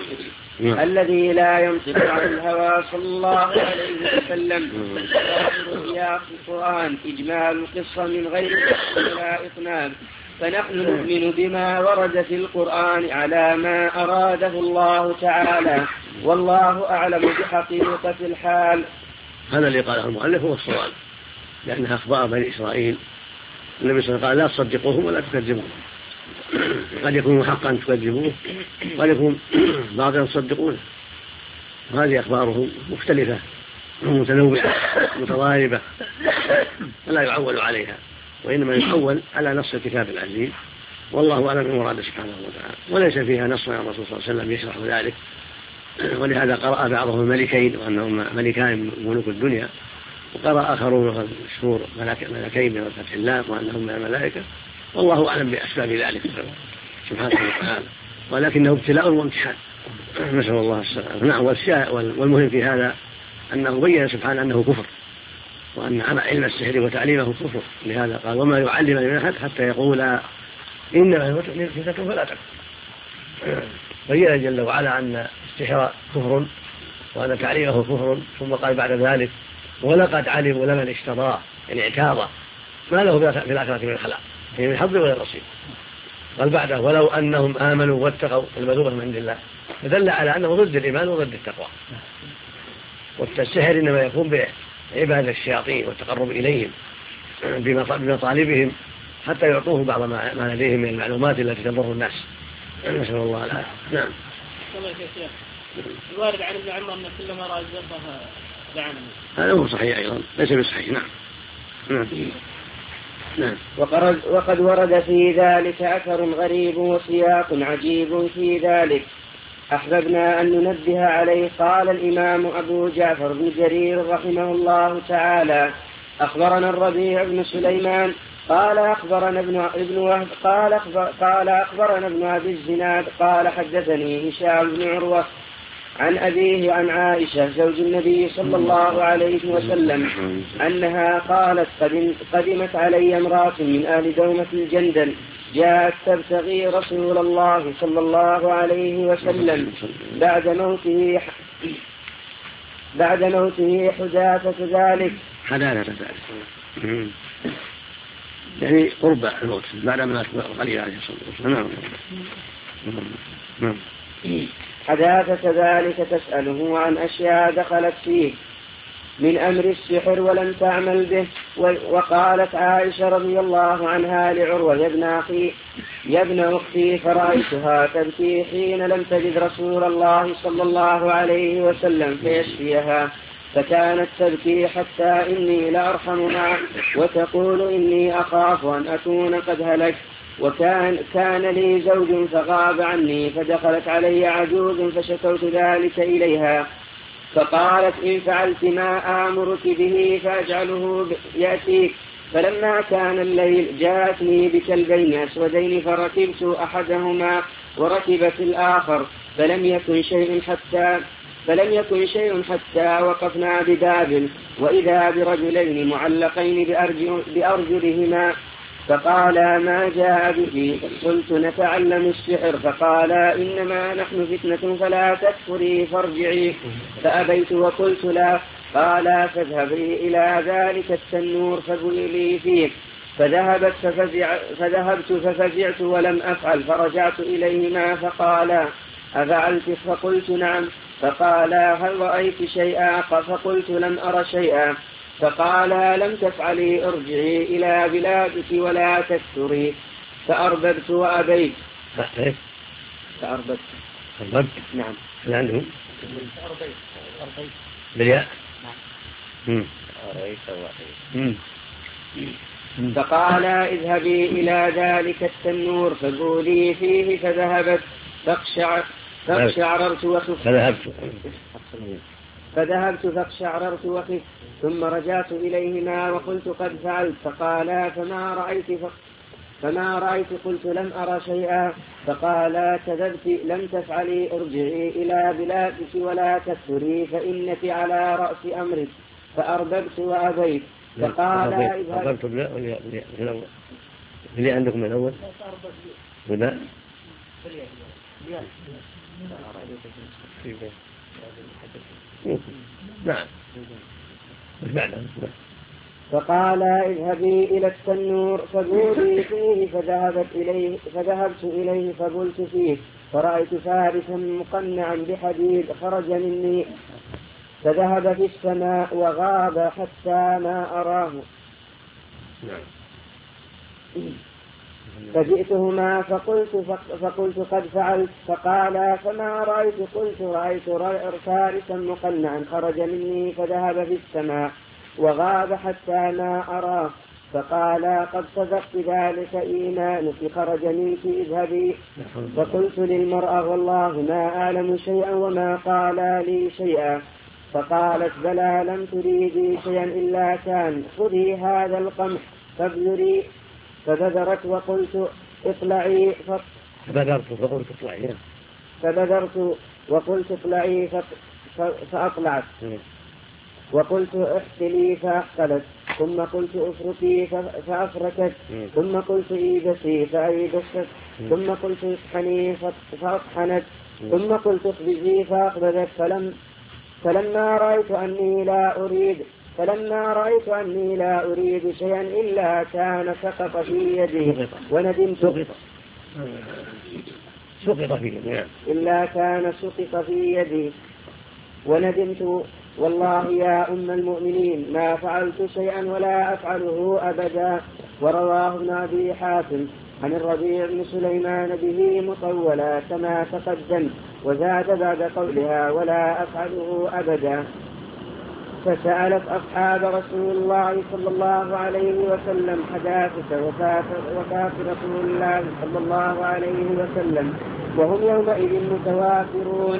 الهوى صلى الله عليه وسلم. في القرآن إجمال القصة من غير ولا إطناب، فنحن نؤمن بما ورد في القرآن على ما أراده الله تعالى، والله أعلم بحقيقة الحال. هذا اللي قاله المؤلف هو الصواب، لأنها أخبار بني إسرائيل. النبي صلى الله عليه وسلم قال لا تصدقوهم ولا تكذبوهم، قد يكون حقا تكذبوه قد يكون بعضا تصدقونه، وهذه أخبارهم مختلفة متنوعة متضاربة فلا يعول عليها، وإنما يعول على نص الكتاب العزيز، والله أعلم بمراده سبحانه وتعالى. وليس فيها نص عن الرسول صلى الله عليه وسلم يشرح ذلك، ولهذا قرأ بعضهم الملكين وأنهم ملكان من ملوك الدنيا، وقرأ آخرون مشهور ملكين من فتح الله وأنهم من الملائكة، والله أعلم بأسباب ذلك سبحانه وتعالى، ولكنه ابتلاء وامتحان، نسأل الله السلامة. نعم. والمهم في هذا أنه بين سبحانه أنه كفر، وأن علم السحر وتعليمه كفر، لهذا قال وما يعلم من أحد حتى يقول إنما فتنة فلا تكفر. بين جل وعلا أن السحر كفر وأن تعليمه كفر، ثم قال بعد ذلك ولقد علموا لمن اشتراه، يعني اعتاض ما له في الآخرة من خلاق، يعني من حظ ولا نصيب. قال بعده ولو أنهم آمنوا واتقوا، المذوبة من عند الله، فدل على أنه ضد الإيمان وضد التقوى. والسحر إنما يكون بعبادة الشياطين والتقرب إليهم بمطالبهم حتى يعطوه بعض ما لديهم من المعلومات التي تضر الناس، نسأل الله العافية. نعم. الوارد عن ابن عمر أن كل ما رأى الزرقة لعنه، هذا هو صحيح أيضا، ليس بصحيح. نعم. نعم. نعم. وقد ورد في ذلك أثر غريب وسياق عجيب في ذلك أحببنا أن ننبه عليه. قال الإمام أبو جعفر بن جرير رحمه الله تعالى أخبرنا الربيع بن سليمان قال أخبرنا ابن وهب قال أخبرنا ابن أبي الزناد قال حدثني هشام بن عروة عن أبيه عن عائشة زوج النبي صلى الله عليه وسلم أنها قالت قدمت علي امرأة من أهل دومة الجندل جاءت تبتغي رسول الله صلى الله عليه وسلم بعد موته حداثة ذلك يعني قرب الموت بعد ما قليل عليه الصلاة والسلام. نعم. حداثة ذلك تسأله عن أشياء دخلت فيه من أمر السحر ولم تعمل به. وقالت عائشة رضي الله عنها لعروة يا ابن أختي فرأيتها تبكي حين لم تجد رسول الله صلى الله عليه وسلم فيشفيها، فكانت تبكي حتى إني لأرحمها وتقول إني أخاف أن أكون قد هلكت. كان لي زوج فغاب عني، فدخلت علي عجوز فشكوت ذلك إليها، فقالت إن فعلت ما آمرك به فأجعله يأتيك. فلما كان الليل جاءتني بكلبين أسودين فركبت أحدهما وركبت الآخر، فلم يكن شيء حتى وقفنا بباب، وإذا برجلين معلقين بأرجلهما، فقالا ما جاء به؟ قلت نتعلم السحر. فقالا إنما نحن فتنة فلا تكفري فارجعي. فأبيت وقلت لا. قالا فاذهبي إلى ذلك التنور فبولي فيه. فذهبت ففزعت ولم أفعل، فرجعت إليهما فقالا أفعلت؟ فقلت نعم. فقالا هل رأيت شيئا؟ فقلت لم أر شيئا. فقالا لم تفعلي ارجعي إلى بلادك ولا تكثري. فأرببت وأبيت. فأرببت نعم. عندهم بالياء. فقالا اذهبي إلى ذلك التنور فبولي فيه. فذهبت فاقشعررت وخفت ثم رجعت إليهما وقلت قد فعلت. فقالا فما رأيت؟ قلت لم أرى شيئا. فقالا كذبت، لم تفعلي ارجعي إلى بلادك ولا تكثري، فإنك على رأس أمرك. فأرببت وأبيت. فقال أرببت اللي عندكم من الأول ولا نعم فقال اذهبي إلى التنور فبولي فيه. فذهبت إليه فبلت فيه فرأيت فارسا مقنعا بحديد خرج مني فذهب في السماء وغاب حتى ما أراه. فجئتهما فقلت قد فعلت. فقال فما رأيت؟ قلت رأيت فارسا مقنعا خرج مني فذهب في السماء وغاب حتى ما أراه. فقال قد صدقت ذلك إيمانك خرج منك اذهبي. فقلت للمرأة والله ما أعلم شيئا وما قال لي شيئا. فقالت بلى لم تريدي شيئا إلا كان خذي هذا القمح فابذري. فبذرت وقلت اطلعي فبذرت وقلت اطلعي فأطلعت. وقلت احتلي فأحتلت. ثم قلت افركي فأفركت. ثم قلت ايبسي فأيبست. ثم قلت اطحني فأطحنت. ثم قلت اخبزي فأخبزت. فلما رأيت أني لا أريد شيئا إلا كان سقط في يدي وندمت إلا كان سقط في يدي وندمت. والله يا أم المؤمنين ما فعلت شيئا ولا أفعله أبدا. ورواه ابن أبي حاتم عن الربيع بن سليمان به مطولا كما تقدم وزاد بعد قولها ولا أفعله أبدا. فسألت أصحاب رسول الله صلى الله عليه وسلم حداثة وفاة رسول الله صلى الله عليه وسلم وهم يومئذ متوافرون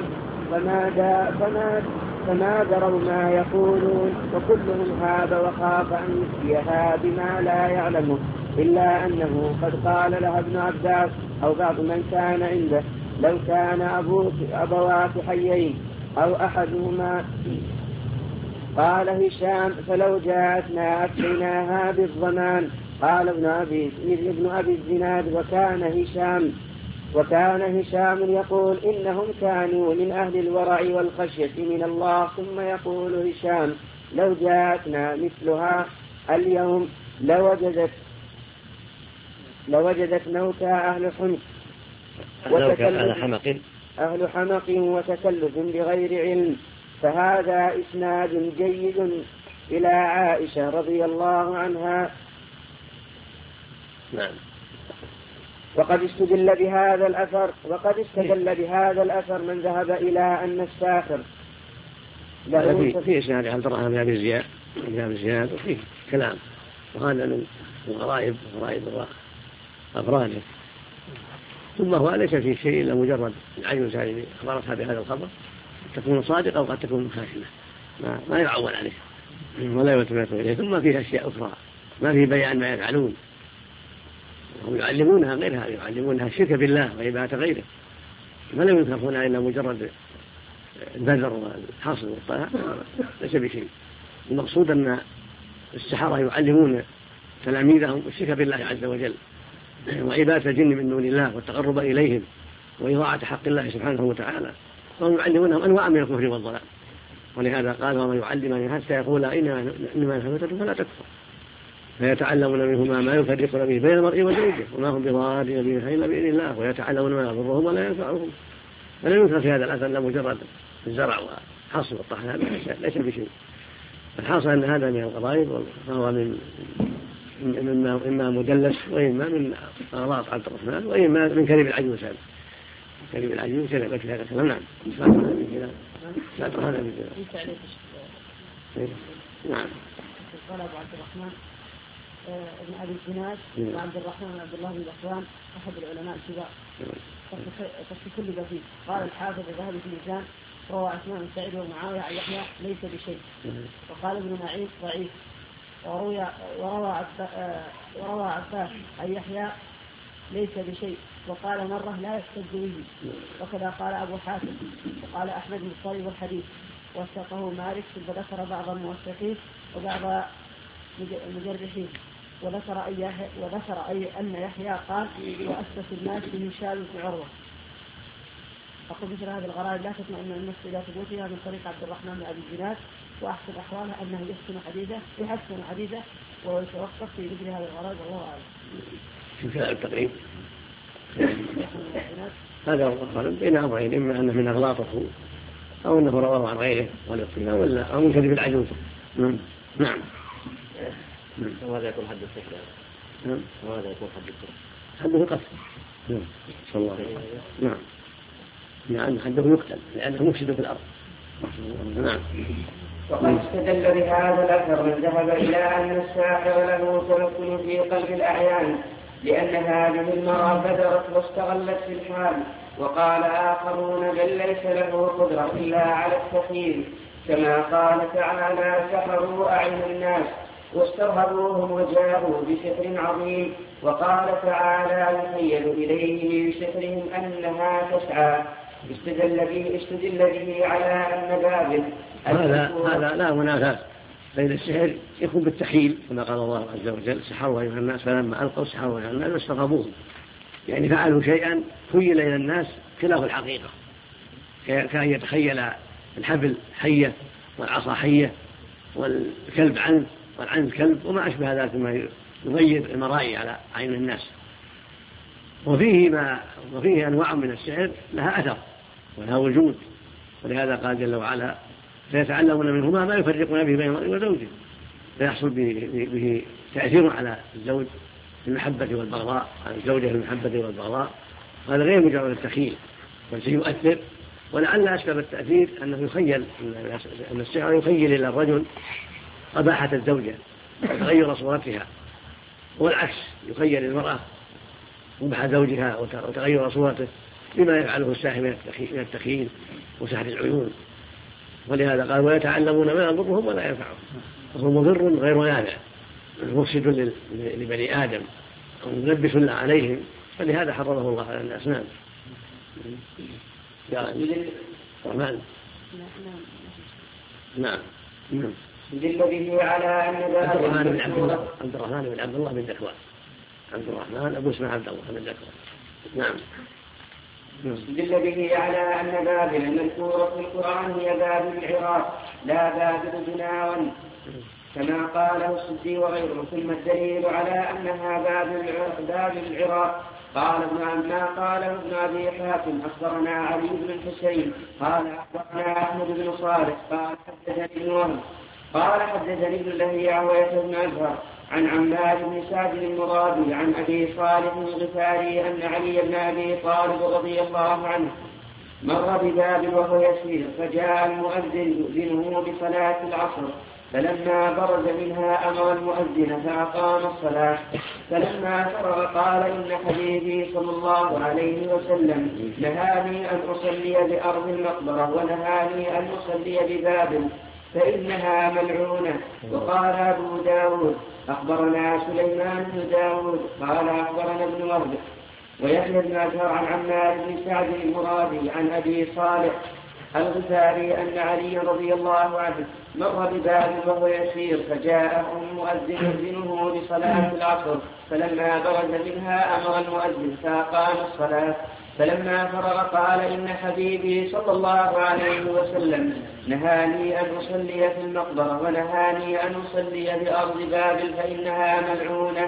فما دروا ما يقولون وكلهم هاب وخاف أن يفتيها بما لا يعلمه إلا أنه قد قال لها ابن عباس أو بعض من كان عنده لو كان أبواك حيين أو أحدهما. قال هشام فلو جاءتنا أتيناها بالضمان. قال ابن أبي الزناد وكان هشام يقول إنهم كانوا من أهل الورع والخشية من الله. ثم يقول هشام لو جاءتنا مثلها اليوم لوجدت موتى أهل حمق وتكلف بغير علم. فهذا إسناد جيد إلى عائشة رضي الله عنها. نعم. وقد استدل بهذا الأثر من ذهب إلى أن الساحر في إسناد عبد الرحمن بن أبي زياد وفيه كلام وهذا من غرائب أفراده. ثم هو ليس فيه شيء إلا مجرد العجوز هذه أخبرتها بهذا الخبر قد تكون صادقة وقد تكون خاشنة ما يعول عليه ولا يلتفت إليه. ثم فيه أشياء أخرى ما فيه بيان ما يفعلون وهم يعلمونها غيرها يعلمونها الشرك بالله وعبادة غيره ما لم يكفونها إلا مجرد البذر والحصر والطلاء ليس بشيء. المقصود أن السحرة يعلمون تلاميذهم الشرك بالله عز وجل وعبادة الجن من دون الله والتقرب إليهم وإضاعة حق الله سبحانه وتعالى وهم يعلمونهم أنواع من الكفر والضلال. ولهذا قال وما يعلمان حتى يقول إنما نفعل فلا تكفر. فيتعلمون منهما ما يفرقون به بين المرء وزوجه وما هم بضارين به إلا بإذن الله ويتعلمون ما يضرهم ولا ينفعهم. فلا ينكر في هذا الأثر إلا مجرد الزرع والحصر والطحن هذا ليس بشيء. الحاصل أن هذا من الغرائب وهو إما مدلس وإما من أغلاط عبد الرحمن وإما من كذب العجوز هذا كذب العجوز كذب في هذا الكلام. نعم. نعم. قال أبو عبد الرحمن ابن أبي الزناد وعبد الرحمن عبد الله بن ذكوان أحد العلماء الكبار في كل بسيط. قال الحافظ الذهبي في الميزان روى عثمان بن سعيد ومعاوية عن يحيى ليس بشيء. وقال ابن معين ضعيف. وروى عباس عن يحيى ليس بشيء. وقال مرة لا يحتج به. وكذا قال أبو حاتم وقال أحمد بن صالح الحديث وثقه مالك وذكر بعض الموثقين وبعض المجرحين وذكر أن يحيى قال وأسس الناس به هشام بن عروة. أقول مثل هذه الغرائب لا تطمئن النفس إلى ثبوتها من طريق عبد الرحمن بن أبي الزناد، وأحسن أحواله أنه يحسن حديثه ويتوقف في ذكر هذه الغرائب والله أعلم. شو كلام التقريب؟ هذا هو بين أمرين، إما أنه من أغلاطه أو أنه رواه عن غيره والاطلاع ولا أو من كذب العجوز. نعم. وهذا يكون حد السحر. وهذا يكون حد السحر. حده القتل. صلى الله عليه وسلم. نعم. يعني حده يقتل لأنه مفسد في الأرض. نعم. وقد استدل بهذا الأثر من ذهب إلى أن الساحر له تمكن في قلب الأعيان لأن هذه المرأة بدرت واستغلت في الحال، وقال آخرون بل ليس له قدرة إلا على التخيل، كما قال تعالى سحروا أعين الناس واسترهبوهم وجاءوا بسحر عظيم، وقال تعالى يخيل إليه بسحرهم أنها تسعى. استدل به على أن بابل هذا لا منافاة بين السحر يكون بالتخيل كما قال الله عز وجل سحروا أيها الناس فلما ألقوا سحروا أيها الناس واسترهبوهم، يعني فعلوا شيئا خيل إلى الناس خلاف الحقيقة، كأن يتخيل الحبل حية والعصا حية والكلب عنز والعنز كلب وما أشبه ذلك مما يغير المرائي على عين الناس. وفيه أنواع من السحر لها أثر ولها وجود، ولهذا قال جل وعلا فيتعلمون منهما ما يفرقون به بين المرء وزوجه، فيحصل به تأثير على الزوج في المحبة والبغضاء، على الزوجة في المحبة والبغضاء، هذا غير مجرد التخيل بل سيؤثر. ولعل أسباب التأثير أنه يخيل أن السحر يخيل إلى الرجل قباحة الزوجة وتغير صورتها، والعكس يخيل المرأة قبح زوجها وتغير صورته بما يفعله الساحر من التخيل وسحر العيون. ولهذا قال ويتعلمون ما يضرهم ولا ينفعهم، وهو مضر غير نافع مفسد لبني آدم وملبس عليهم، فلهذا حرمه الله على الأسنان. الرحمن نعم. دل به على أن عبد الرحمن بن عبد الله بن ذكوان، عبد الرحمن أبو اسمه عبد الله بن ذكوان. نعم. دل به على أن بابل المذكورة في القرآن هي بابل العراق لا بابل جناون كما قاله السدي وغيره. ثم الدليل على أنها بابل العراق قال ابن أبي حاتم أخبرنا علي بن الحسين قال أخبرنا أحمد بن صالح قال حدثني وهب قال حدثني ابن لهيعة ويحيى بن أزهر عن عمار بن سعد المرادي عن أبي صالح الغفاري أن علي بن أبي طالب رضي الله عنه مر ببابل وهو يسير فجاء المؤذن يؤذنه بصلاة العصر، فلما برز منها أمر المؤذن فأقام الصلاة، فلما فرغ قال إن حبيبي صلى الله عليه وسلم نهاني أن أصلي بأرض المقبرة ونهاني أن أصلي ببابل فإنها ملعونة. وقال أبو داود أخبرنا سليمان بن داود قال أخبرنا ابن وهب ويحيى بن أزهر عن عمار بن سعد المرادي عن أبي صالح الغفاري أن علي رضي الله عنه مر ببابل وهو يسير فجاءه المؤذن يؤذنه بصلاة العصر، فلما برز منها أمر المؤذن فأقام الصلاة، فلما فرغ قال إن حبيبي صلى الله عليه وسلم نهاني أن أصلي في المقبرة ونهاني أن أصلي بأرض بابل فإنها ملعونة.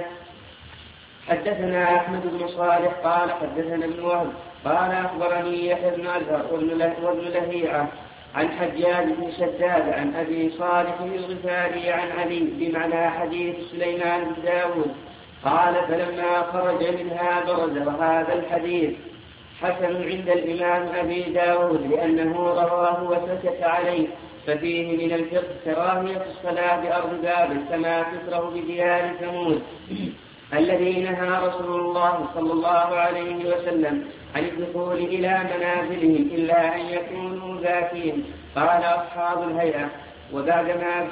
حدثنا أحمد بن صالح قال حدثنا ابن وهب قال أخبرني يحيى بن أزهر وابن لهيعة عن حجاج بن شداد عن أبي صالح الغفاري عن علي بمعنى حديث سليمان بن داود قال فلما خرج منها برز. وهذا الحديث حسن عند الإمام أبي داود لأنه رواه وسكت عليه، ففيه من الفقه كراهية الصلاة بأرض بابل كما تكره بديار ثمود الذي نهى رسول الله صلى الله عليه وسلم عن الدخول إلى منازلهم إلا أن يكونوا ذاكين. قال أصحاب الهيئة وبعد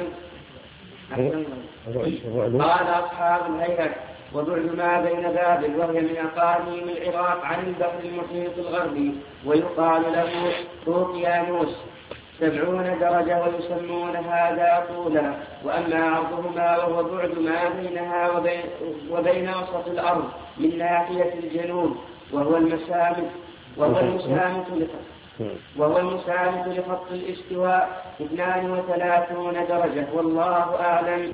وبعد ما بين بابل وهي من أقاليم العراق عن البحر المحيط الغربي ويقال له روقيانوس 70 درجة ويسمون هذا طولا. وأما عرضهما وهو بعد ما بينها وبين وسط الأرض من ناحية الجنوب وهو المسامت لخط الاستواء 32 درجة والله أعلم.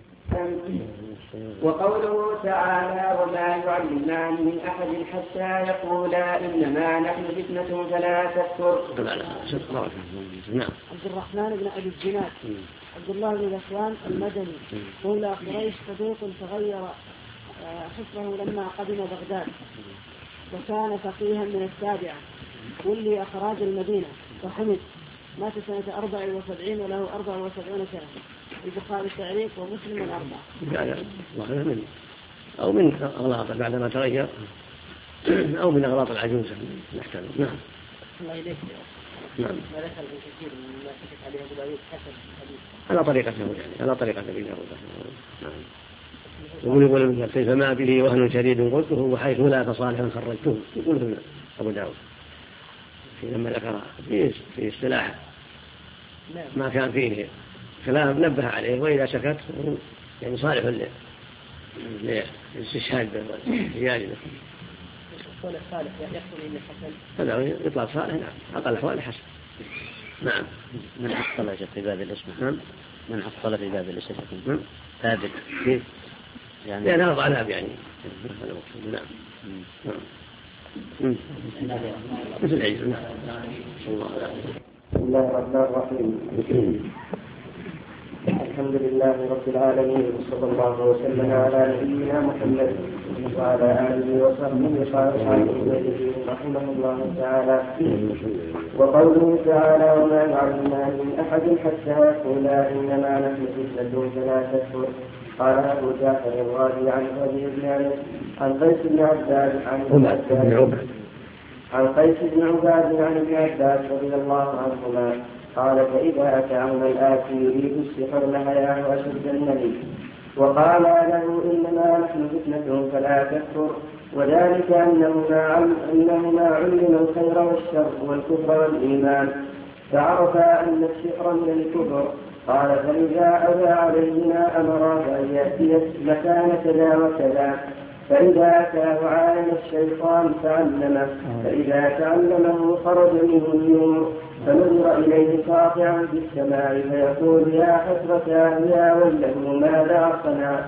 وقوله تعالى وما يعلمان من أحد حتى يقولا إنما نحن فتنة فلا تكفر. عبد الرحمن بن أبي الزناد عبد الله بن ذكوان المدني مولى قريش صدوق تغير حفظه لما قدم بغداد وكان فقيها من السابعة ولي أخراج المدينة وحمد مات سنة 74 وله 74 سنة. البخاري التعريف ومسلم 4. أو من أغلاط بعدما تغير أو من أغلاط العجوز نحتمل. نعم. الله إليك. نعم. ما دخل الكثير من ما سكت عليه أبو داود حسب الحديث. على طريقته يعني على طريقة أبي داود. نعم. يقول كيف ما به وهن شديد قلته وحيث لا فصالح خرجته يقول أبو داود لما ذكر في اصطلاح ما كان فيه كلام نبه عليه وإذا سكت يعني صالح للاستشهاد بالرجال. قول الصالح يحصل إن حسن هذا يطلق صالح. نعم أقل أحوال حسن. نعم. من حصل في باب الاسم. نعم. من حصل في باب الاسم. ثابت كيف يعني هذا عذاب يعني. نعم. مثل عيسى. بسم الله الرحمن الرحيم. الحمد لله رب العالمين وصلى الله وسلم على نبينا محمد وعلى آله وصحبه وصحبه رحمه الله تعالى. وقوله تعالى وما يعلمان من أحد حتى يقولا إنما نحن فتنة فلا تكفر. قال أبو جعفر الرازي عن أبي بن أنس عن قيس بن عباد عن ابن عباس رضي الله عنهما قال فإذا أتاهما الآتي يريد السحر نهياه أشد النهي وقال له إنما نحن فتنة فلا تكفر وذلك أنهما علم الخير والشر والكفر والإيمان فعرف أن السحر من الكفر. قال فإذا أبى عليهما أمرا فأن يأتي مكان كذا وكذا فإذا أتاه عالم الشيطان تعلمه فإذا تعلمه خرج منه النور فنظر إليه ساطعا في السماء فيقول يا حسرتاه يا ويله ماذا صنع.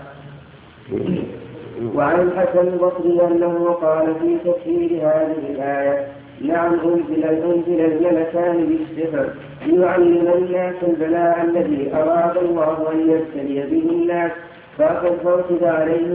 وعن الحسن البصري أنه قال في تفسير هذه الآية نعم أنزل الملكان بالسحر ليعلم الناس البلاء الذي أراد الله أن يبتلي به الناس فأخذ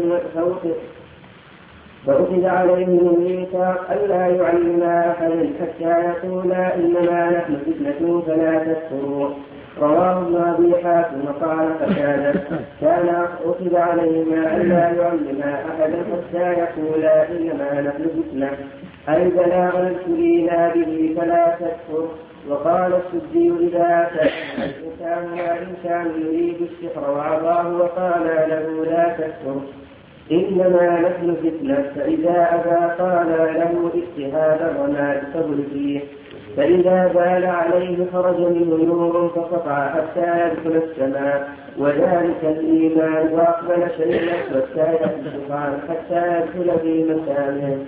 عليهم الميثاق ألا يعلما أحدا حتى يقولا إنما نحن فتنة فلا تكفروا. رواه ابن أبي حاتم وقال قتادة كان أخذ عليهما ألا يعلما أحدا حتى يقولا إنما نحن فتنة أي بلاغ ابتلينا به فلا تكفر. وقال السدي إذا أتى الإنسان يريد السحر وعصاه وقال له لا تكفر إنما نحن فتنة فإذا أبى قال له اجتهاد الرماد فبل فيه فإذا بال عليه خرج منه نور فقطع حتى يدخل السماء وذلك الإيمان وأقبل شيء حتى يدخل في مكانه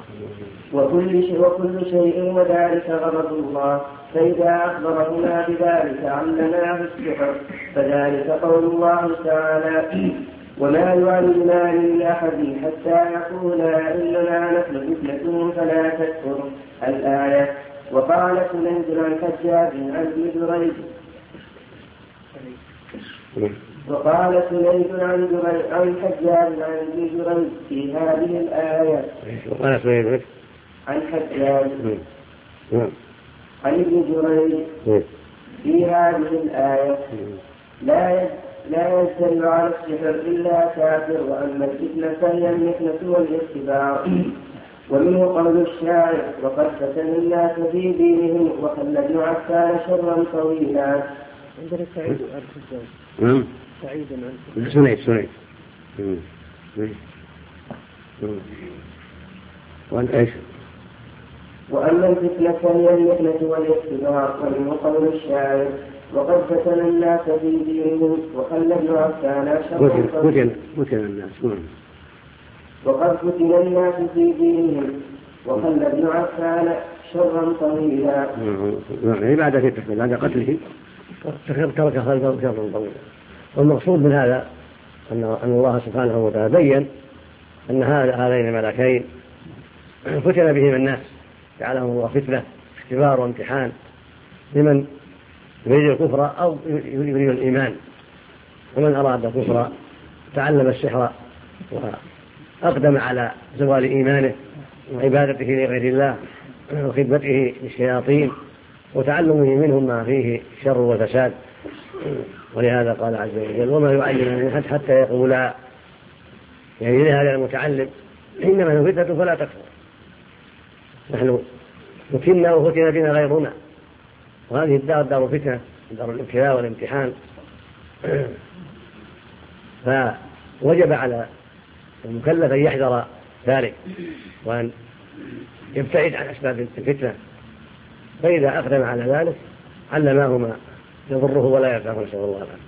وكل شيء وذلك غضب الله فإذا أخبرهما بذلك علمناه السحر فذلك قول الله تعالى وما يعلمان من أحد حتى يقولا إنما نحن فتنة فلا تكفر الآية. وقال سليم عن حجاج عن ابن جريج عن حجاج عن ابن جريج في هذه الآية عن حجاج عن ابن جريج في هذه الآية لا يجتمع على السحر إلا كافر وأما الفتنة فهي المحنة والاختبار. ومنه قول الشاعر وقد فتن الناس في دينهم وخلدوا عفان شرا طويلا. عندنا سعيد الحجاج سعيد سنيد وأنت إيش وأما الفتنة فهي المحنة والاختبار ومنه قول الشاعر وقد فتن الناس في دينهم وخلى ابن عفان فتن الناس وقد فتن الناس في دينهم وخلى ابن عفان شرا طويلا. يعني بعد فتنة بعد قتله ترك خلفه شرا طويلا. والمقصود من هذا أن الله سبحانه وتعالى بين أن هذين الملكين فتن بهم الناس جعلهم الله فتنة اختبار وامتحان لمن يريد الكفر أو يريد الإيمان. ومن أراد الكفر تعلم السحر وأقدم على زوال إيمانه وعبادته لغير الله وخدمته للشياطين وتعلمه منهم ما فيه شر وفساد. ولهذا قال عز وجل وما يعلم من أحد حتى يقولا، يعني لهذا المتعلم إنما هو فتنة فلا تكفر. نحن فتنا وفتن بنا غيرنا، وهذه الدار دار فتنة دار الابتلاء والامتحان. فوجب على المكلف أن يحذر ذلك وأن يبتعد عن أسباب الفتنة، فإذا أقدم على ذلك علماه ما يضره ولا ينفعه، نسأل الله العافية.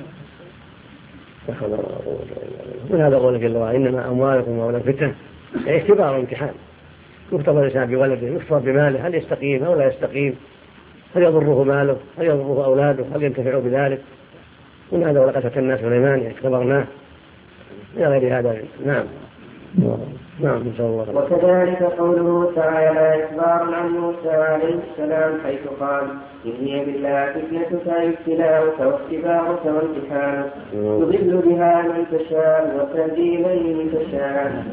من هذا قوله جل وعلا إنما أموالكم وأولادكم فتنة، يعني اختبار وامتحان. يختبر الإنسان بولده، يختبر بماله، هل يستقيم أو لا يستقيم، هل يضره ماله، هل يضره أولاده، هل ينتفعوا بذلك. من هذا ولقد فتنا الناس سليمان اختبرناه إلى غير هذا. نعم نسأل الله. وكذلك قوله تعالى إخبار عن موسى عليه السلام حيث قال إن هي بالله فتنتك ابتلاؤك واختبارك وامتحانك تضل بها من تشاء وتهدي من تشاء.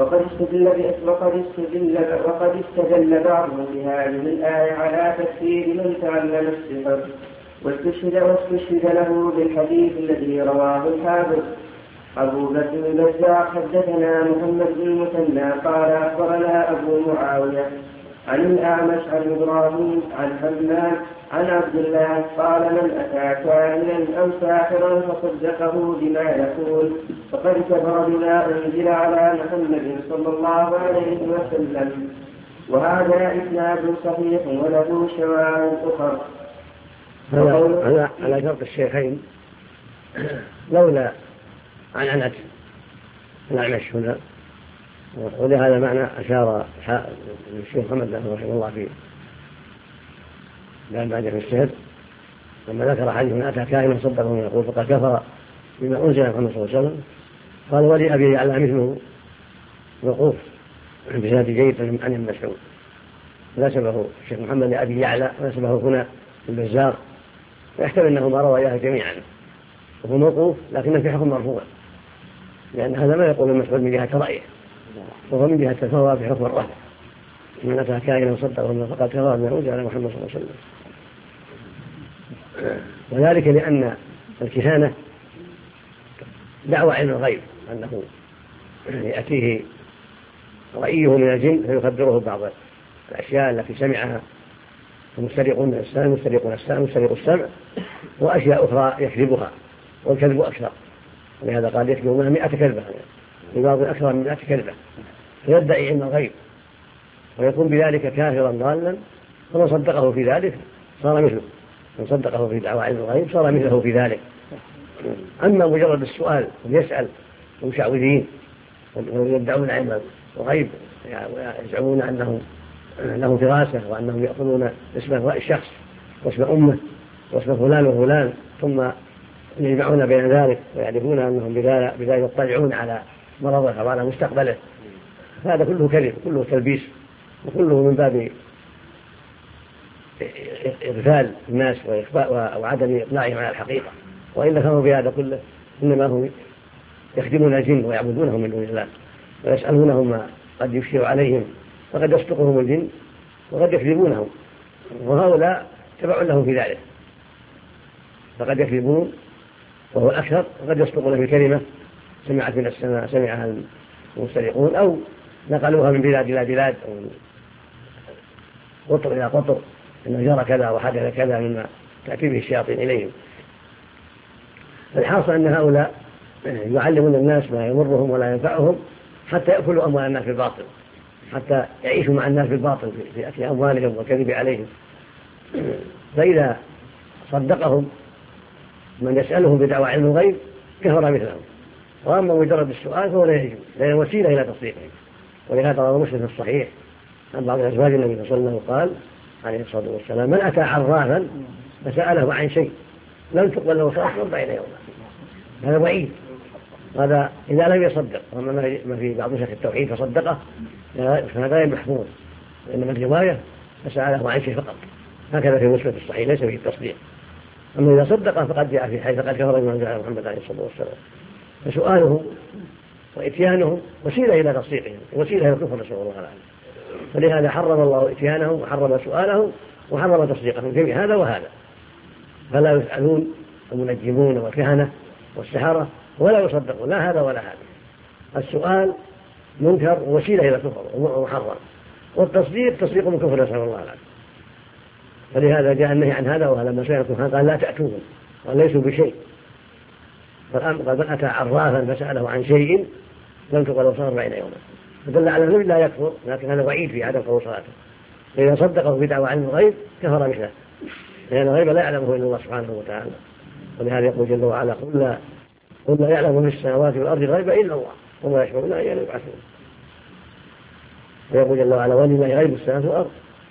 وقد استدل بعضهم بهذه الآية على تكفير من تعلم السحر واستشهد له بالحديث الذي رواه الحافظ أبو بكر البزار حدثنا محمد بن المثنى قال أخبرنا أبو معاوية عن الأعمش عن إبراهيم عن حماد عن عبد الله قال من أتى كاهنا أو ساحرا فصدقه بما يقول فقد كفر بما أنزل على محمد صلى الله عليه وسلم. وهذا إسناد صحيح وله شواهد أخرى. على شرط الشيخين لولا عن الأعمش هنا، ولهذا معنى أشار الشيخ محمد رحمه الله فيه لا بعد في السهر لما ذكر حديث من أتى كائنا صدقه يقول فقد كفر بما أنزل محمد صلى الله عليه وسلم. قال ولي أبي يعلى مثله وقوف بسند جيد عن ابن مسعود، نسبه الشيخ محمد لأبي يعلى ونسبه هنا البزار، ويحتمل أنه ما رواه جميعا وهو موقوف لكنه في حكم مرفوع، لأن هذا ما يقول المسعود من جهة رأيه وهو من جهة الفواب في حكم الرفع. من أتى كائنا صدقه فقد كفر بما أنزل على محمد صلى الله عليه وسلم. وذلك لأن الكهانة دعوى علم الغيب، أنه يأتيه رأيه من الجن فيخبره بعض الأشياء التي سمعها، المسترقون السمع وأشياء أخرى يكذبها، والكذب أكثر، ولهذا قال يكذبون 100 كذبة، لبعض أكثر من 100 كذبة، فيدعي علم الغيب ويكون بذلك كافرا ضالا، فمن صدقه في ذلك صار مثله، من صدقه في دعوى علم الغيب صار مثله في ذلك. أما مجرد السؤال ويسأل المشعوذين ويدعون علم الغيب ويزعمون أنهم له فراسة وأنهم يأخذون اسم الشخص واسم أمه واسم فلان وفلان ثم يجمعون بين ذلك ويعرفون أنهم بذلك يطلعون على مرضه وعلى مستقبله، هذا كله كذب، كله تلبيس، وكله من باب إغفال الناس وعدم إقناعهم على الحقيقة. وإلا كانوا بهذا كله إنما هم يخدمون الجن ويعبدونهم من دون الله ويسألونهم ما قد يشير عليهم، وقد يصدقهم الجن وقد يكذبونهم، وهؤلاء تبع لهم في ذلك، فقد يكذبون وهو الأكثر، وقد يصدقون في كلمة سمعت من السماء سمعها المسترقون أو نقلوها من بلاد إلى بلاد أو قطر إلى قطر إنه جرى كذا وحدث كذا مما تأتي به الشياطين إليهم. فالحاصل أن هؤلاء يعلمون الناس ما يضرهم ولا ينفعهم حتى يأكلوا أموال الناس بالباطل، حتى يعيشوا مع الناس بالباطل في أكل أموالهم والكذب عليهم. فإذا صدقهم من يسألهم بدعوى علم الغيب كفر مثلهم، وأما مجرد السؤال فهو لا يجوز، لأنه وسيلة إلى تصديقهم. ولهذا روى مسلم في الصحيح عن بعض أزواج النبي صلى الله عليه وسلم قال عليه الصلاة والسلام: من أتى عرافا فسأله عن شيء لم تقبل له صلاة 40 يوما. هذا وعيد، هذا إذا لم يصدق. وأما ما في بعض نسخ التوحيد فصدقه فهذا غير محفوظ، إنما الرواية فسأله عن شيء فقط، هكذا في مسلم الصحيح ليس فيه التصديق. أما إذا صدق فقد جاء في حيث فقد كفر بما جاء محمد عليه الصلاة والسلام. فسؤاله وإتيانه وسيلة إلى تصديقهم، وسيلة إلى الكفر، نسأل الله العافية. فلهذا حرم الله إتيانهم وحرم سؤالهم وحرم تصديقهم جميع هذا وهذا. فلا يسألون المنجمون والكهنة والسحرة ولا يصدقون لا هذا ولا هذا. السؤال منكر ووسيلة إلى الكفر ومحرم، والتصديق تصديق من كفر، نسأل الله العافية. فلهذا جاء النهي عن هذا. وهذا لما سئل الكهنة قال: لا تأتوهم وليسوا بشيء. قال: من أتى عرافا فسأله عن شيء لم تقبل صلاة 40 يوما. فدل على أنه لا يكفر، لكن هذا وعيد في عدم قبول صلاته. فإذا صدقه بدعوى علم الغيب كفر مثله، لأن الغيب لا يعلمه إلا الله سبحانه وتعالى. ولهذا يقول جل وعلا: قل لا يعلم في السماوات والأرض الغيب إلا الله وما يشعرون أيان يبعثون. ويقول جل وعلا: ولله غيب السماوات والأرض.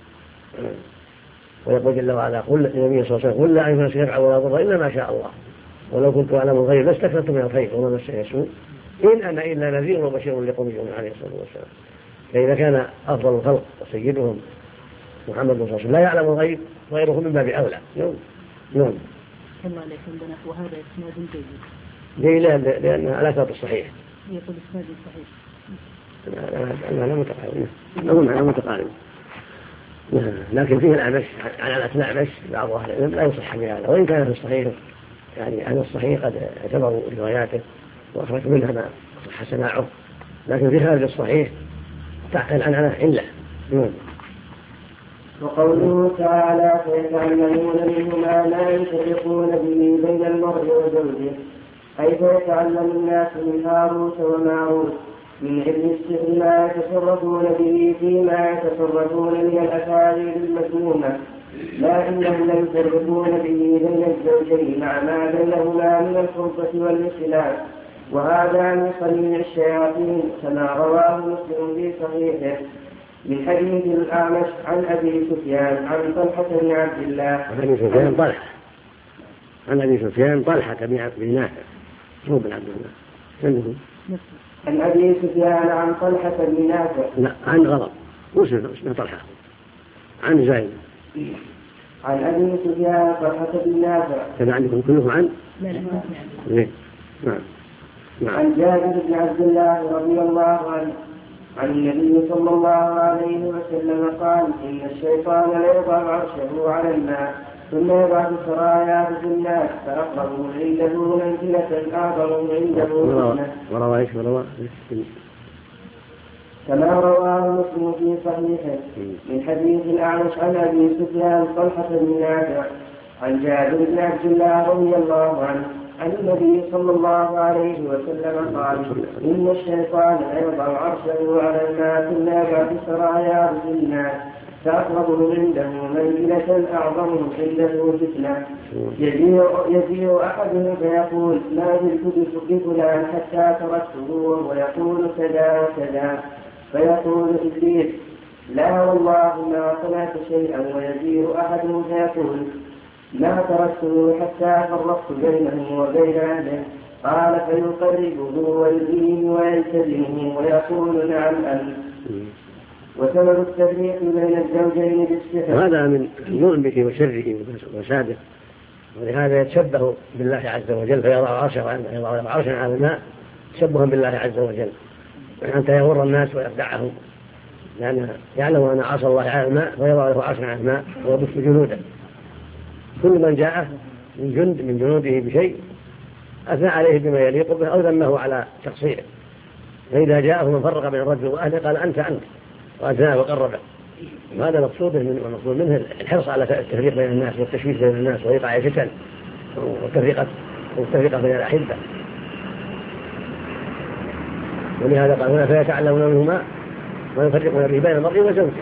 ويقول جل وعلا: قل للنبي صلى الله عليه وسلم: قل لا أملك نفسي نفعا ولا ضرا إلا ما شاء الله ولو كنت أعلم الغيب لاستكثرت من الخير وما مسني سوء إن أنا إلا نذير وبشير لقوم يؤمنون عليه الصلاة والسلام. فإذا كان أفضل الخلق وسيدهم محمد صلى الله عليه وسلم لا يعلم الغيب غيره من باب أولى. نعم. كما عليك عندنا وهذا إسناد جيد لأنها على شرط الصحيح. يقول إسناد صحيح. لا متقارب. أظن أنه متقارب. لكن فيه الأعمش عن الأعمش بعض أهل العلم لا يصح بهذا، وإن كان في الصحيح يعني أهل الصحيح قد اعتبروا رواياته وأخرج منها ما صح سماعه، لكن في خارج الصحيح العنعنة علة. وقوله تعالى: فيتعلمون منهما ما يفرقون به بين المرء وزوجه، أي فيتعلم الناس من هاروت وماروت من علم السر ما يتصرفون به فيما يتصرفون من الأفاعيل المذمومة، لا إنهم لا يفرقون به بين الزوجين مع ما بينهما من الخلطة والاختلاف، وهذا من صنيع الشياطين كما رواه مسلم في صحيحه من حديث الأعمش عن أبي سفيان عن طلحة بن عبد الله عن أبي سفيان طلحة بن نافع مو بن عبد الله عن أبي سفيان عن طلحة بن نافع لا عن غضب اسمه طلحة عن زيد عن أبي سفيان طلحة بن نافع كذا عندكم كلهم عن عن جابر بن عبد الله رضي الله عنه عن النبي صلى الله عليه وسلم قال: إن الشيطان ليضع عرشه على الماء ثم يبعث سرايا في الناس فأقربهم عنده منزلة أعظم عنده فتنة. كما رواه مسلم في صحيحه من حديث الأعمش عن أبي سفيان طلحة بن نافع عن جابر بن عبد الله رضي الله عنه عن النبي صلى الله عليه وسلم قال: إن الشيطان يضع عرشه على الماء ثم يبعث سرايا في الناس فأقربهم عنده منزلة أعظمهم عنده فتنة. يجيء أحدهم فيقول: ما زلت بفلان حتى تركته وهو يقول كذا وكذا، فيقول إبليس: لا والله ما صنعت شيئا. ويجيء أحدهم فيقول: ما تركته حتى فرقت بينه وبين أهله. قال: فيقربه ويليه ويلتزمه ويقول: نعم أنت. وسبب التفريق بين الزوجين بالسحر، وهذا من ظلمه وشره وفساده، ولهذا يتشبه بالله عز وجل فيضع عرشا على الماء تشبها بالله عز وجل حتى يغر الناس ويخدعهم، لأنه يعلم أن عرش الله على الماء ويضع له عرشا على الماء ويبث جنوده. كل من جاءه من جند من جنوده بشيء أثنى عليه بما يليق به أو ذمه على تقصيره، فإذا جاءه من فرق بين الرجل وأهله قال: أنت وأثناه وقربه. وهذا مقصود منه الحرص على التفريق بين الناس والتشويش بين الناس وإيقاع الفتن والتفرقة بين الأحبة. ولهذا قال هنا: فيتعلمون منهما ويفرقون به بين المرء وزوجه.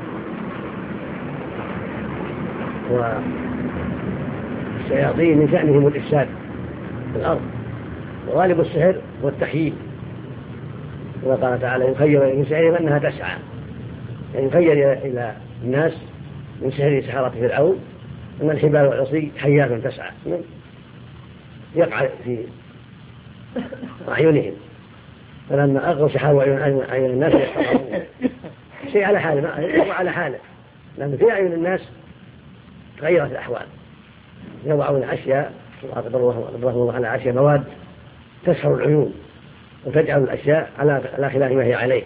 والشياطين من شأنهم الإفساد في الأرض، وغالب السحر هو التحييل. وقال تعالى يخير من سحرهم أنها تسعى، يعني يخير إلى الناس من سحر سحرة فرعون أن الحبال والعصي حيات تسعى يقع في أعينهم، فلما أغوا سحروا أعين الناس يستطيعون شيء على حاله وعلى حاله، لأن في أعين الناس تغيرت الأحوال، يضعون أشياء قدره الله على أشياء مواد تسحر العيون وتجعل الأشياء على خلاف ما هي عليه،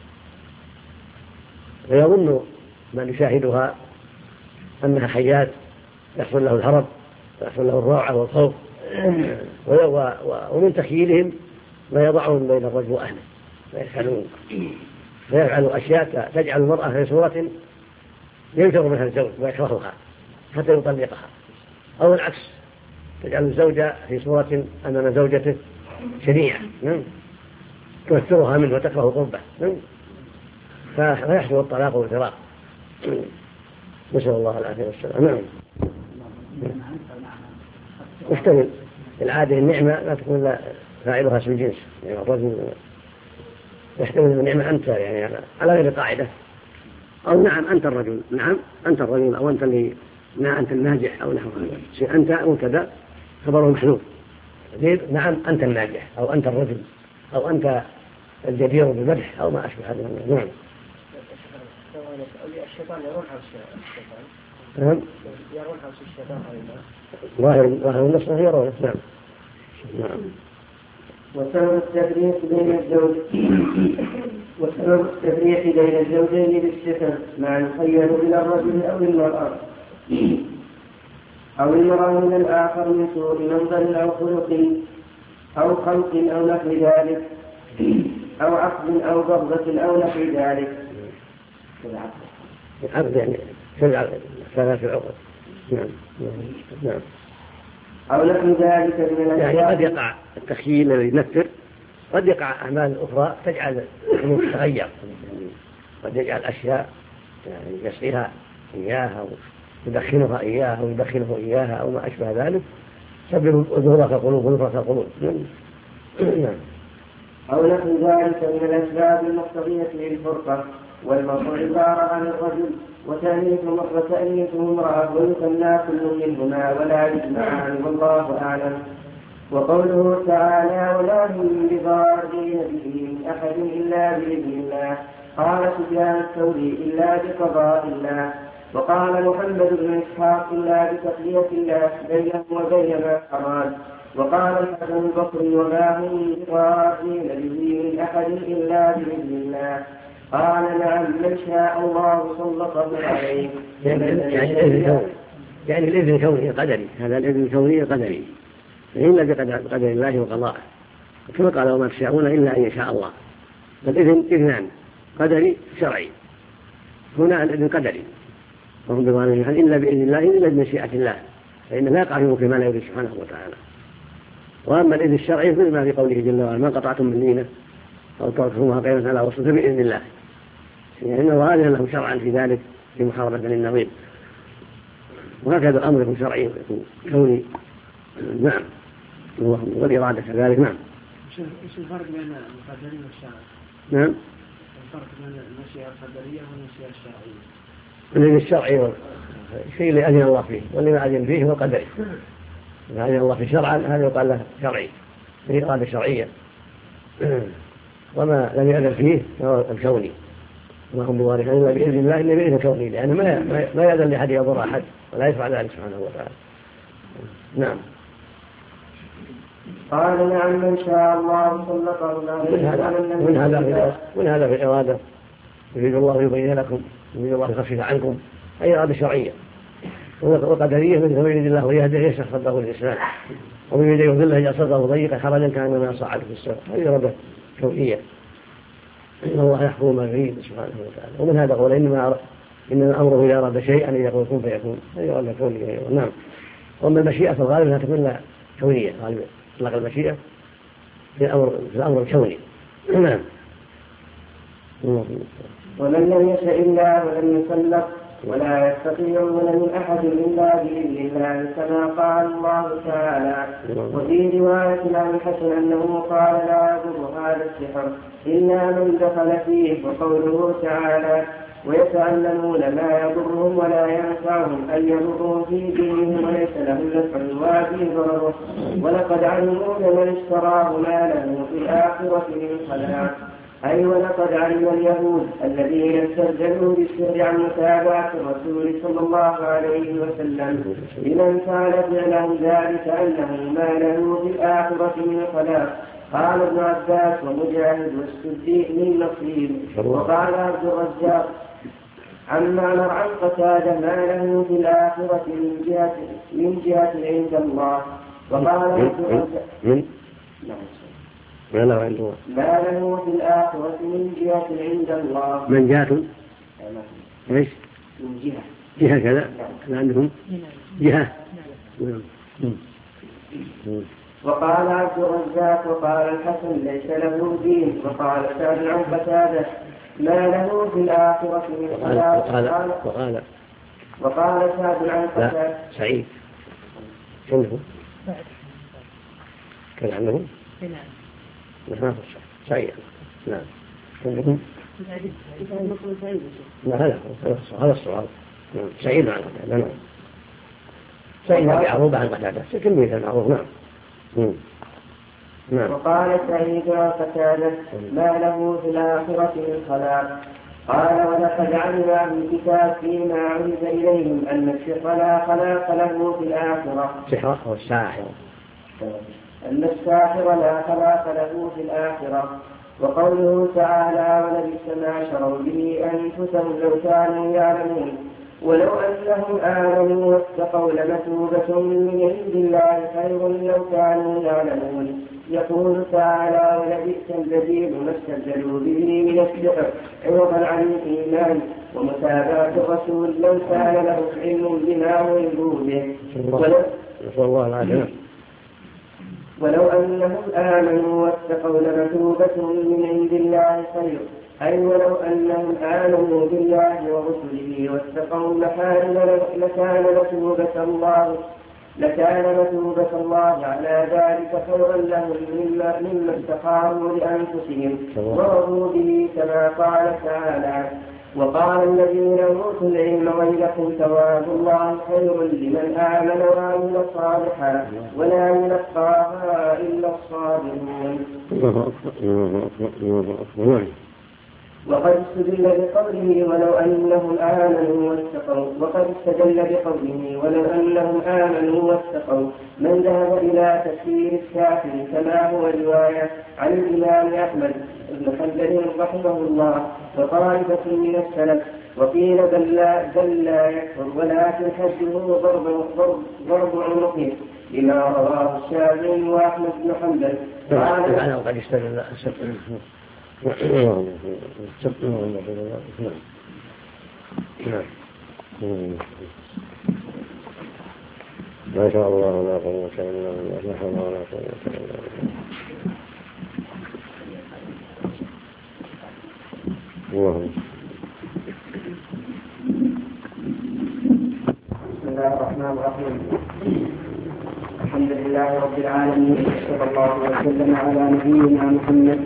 ويظن من يشاهدها أنها حيات يحصل له الهرب ويحصل له الروعة والخوف. ومن تخيلهم ما يضعون بين الرجل وأهله فيفعلوا أشياء تجعل المرأة في صورة ينفر منها الزوج ويكرهها حتى يطلقها، أو العكس تجعل الزوجة في صورة أمام زوجته شنيعة تؤثرها منه وتكره قربه فيحصل الطلاق والفراق، نسأل الله العافية والسلام. نعم. يحتمل العادة النعمة لا تكون فاعلها اسم الجنس، يعني الرجل يحتمل النعمة أنت يعني على غير قاعدة، أو نعم أنت الرجل، نعم أنت الرجل، أو أنت اللي أنت الناجح أو نحو هذا شيء، أنت مبتدأ خبره محذوف، نعم أنت الناجح أو أنت الرجل أو أنت الجدير بالمدح أو ما أشبه هذا. نعم. الشيطان يرون عرش الشيطان. نعم. يرون عرش الشيطان على الماء. ظاهر النص يرونه. نعم. نعم. وسبب التفريق بين الزوجين بالصفة مع الخير إلى الرجل أو المرأة من الآخر من سوء منظر أو خلق أو خلق أو نحو ذلك أو عقد أو ضربة أو نحو ذلك. العقد يعني ثلاث العقد. نعم. أو نحو ذلك من الأشياء. يعني قد يقع التخيل الذي ينفر، قد يقع أعمال أخرى تجعل الأمور تتغير، قد يجعل أشياء يعني يسقيها إياها ويدخنها إياها ويدخنه إياها أو ما أشبه ذلك، سبب ظهورها كالقلوب ونفرة كالقلوب. نعم. أو نحو ذلك من الأسباب المقتضية للفرقة، والمرء عبارة عن الرجل وتأنيثه امرأة ويثنى كل منهما ولا يجمعان والله أعلم. وقوله تعالى ولا هم بضارين به من أحد إلا بإذن الله، قال سفيان الثوري إلا بقضاء الله، وقال محمد بن إسحاق إلا بتقضية الله بينهم وبين ما أراد، وقال الحسن البصري وما هم بضارين به من أحد إلا بإذن الله، قال نعم من شاء الله سلطه عليه. يعني الإذن الكوني قدري، هذا الإذن الكوني قدري إلا بقدر الله وقضائه، كما قال وما تشاءون إلا أن يشاء الله. فالإذن إذنان، قدري شرعي. هنا الإذن قدري وهم بضارين إلا بإذن الله إلا بمشيئة الله، فإن لا يقع في ملك ما لا يريد سبحانه وتعالى. وأما الإذن الشرعي مثل ما في قوله جل وعلا ما قطعتم من لينة أو تركتموها قيمة على وصلت بإذن الله، يعني إنه غالبا له شرعا في ذلك في محاربة للنظير. وهكذا الأمر يكون شرعي ويكون كوني. نعم. والإرادة كذلك. نعم. ايش الفرق بين القدرية والشرعية؟ نعم. الفرق بين المشيئة القدرية والمشيئة الشرعية. الذي الشرعي الشيء اللي أذن الله فيه، واللي ما أذن فيه هو قدري. إذا أذن الله فيه شرعا هذا يقال له شرعي، فيه إرادة شرعية. وما لم يأذن فيه فهو الكوني، وما هم بوارث إلا بإذن الله إلا بإذن كوني، لأنه ما يأذن لأحد يضر أحد ولا يفعل ذلك سبحانه وتعالى. نعم. قال نعم من شاء الله سلطه عليه. من هذا في الإرادة يريد الله يبين لكم، يريد الله يخفف عنكم، أي إرادة شرعية. وقدرية مثل ما يريد الله ويهديه يشرح صدره للإسلام، ومن يريد يضله يجعل صدره ضيقا حرجا كأنما صعد في السماء، هذه إرادة كونية. إن الله يحكم ما يريد سبحانه وتعالى. ومن هذا قول إنما أمره إذا أراد شيئا أن يقول كن فيكون، هذه إرادة كونية. نعم. وأما المشيئة فالغالب أنها تكون كونية، غالبا إطلاق المشيئة في الأمر الكوني. نعم. ومن لم يشاء الله ولم يسلط ولا يستطيعون من أحد إلا بإذن الله كما قال الله تعالى. وفي رواية عن الحسن أنه قال لا يضر هذا السحر إلا من دخل فيه. وقوله تعالى ويتعلمون ما يضرهم ولا ينفعهم أن يضروا في دينهم وليس لهم نفع وفي ضرره ولقد علموا لمن اشتراه ما له في الآخرة من خلاق. أي ولقد علم اليهود الذين استرجلوا بالسر عن متابعة الرسول صلى الله عليه وسلم لمن فعل فعله ذلك أنه ما له في الآخرة من خلاق. قال ابن عباس ومجاهد والسدي من نصيب. وقال عبد الرزاق عن معمر عن قتادة ما له في الآخرة من جهة عند الله. وقال عبد الرزاق ما له عنده ما له في الآخرة من جهة عند الله. من جهة ايش؟ من جهة كذا عندهم جهة. وقال عبد الرزاق وقال الحسن ليس له دين. وقال سعد عن قتادة ما له في الآخرة من خلاق. وقال سعد عن قتادة سعيد عنده كان عنده نعم سعيد نعم عندكم هذا الصواب سعيد عن قتادة. نعم سعيد معروف عن قتادة كلمة معروف. نعم. وقال سعيد عن قتادة ما له في الآخرة من خلاق. قال ولقد علم في الكتاب فيما عرض إليهم أن السحر لا خلاق له في الآخرة. السحر أو الساحر أن الساحر لا خلاق له في الآخرة. وقوله تعالى ولبئس ما شروا به أنفسهم لو كانوا يعلمون ولو أنهم آمنوا واتقوا لمثوبة من عند الله خير لو كانوا يعلمون. يقول تعالى ولبئس البديل ما استبدلوا به من السحر عوضا عن الإيمان ومتابعة الرسول لو كان له علم بما أمروا به. ولو أنهم آمنوا واتقوا لمثوبة من عند الله خير. أي ولو أنهم آمنوا بالله ورسله واتقوا المحارم لكان مثوبة الله على ذلك خيرا لهم مما استخاروا لأنفسهم ورضوا به كما قال تعالى وقال الذين أوتوا العلم ويلكم ثواب الله خير لمن آمن وعمل صالحا ولا يلقاها إلا الصابرون. وقد استدل بقوله ولو أنهم آمنوا واتقوا من ذهب إلى تفسير الساحر كما هو رواية عن الإمام أحمد بن حنبل رحمه الله وطائفة من السلف. وقيل بل لا يكفر ولكن حده ضرب عنقه لما رواه الشافعي وأحمد بن حنبل. وقد استدل ما شاء الله لا قوة إلا بالله لا حول ولا قوة إلا بالله. بسم الله الرحمن الرحيم. الحمد لله رب العالمين صلى الله وسلم على نبينا محمد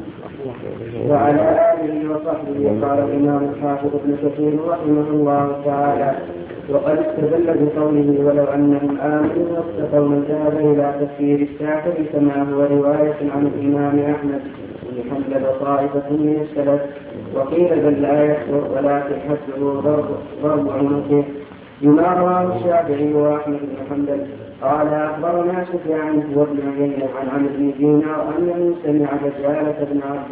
وعلى آله وصحبه. قال الإمام الحافظ ابن كثير رحمه الله تعالى وقد استدل بقوله ولو أنهم آمنوا واتقوا من ذهب إلى تفسير الساحر كما هو رواية عن الإمام أحمد بن حنبل وطائفة من السلف. وقيل بل لا يكفر ولكن حده ضرب عنقه بما رواه الشافعي وأحمد بن حنبل. قال أخبرنا سفيان وابن عيينة عن عمرو بن دينار أنه سمع دجالة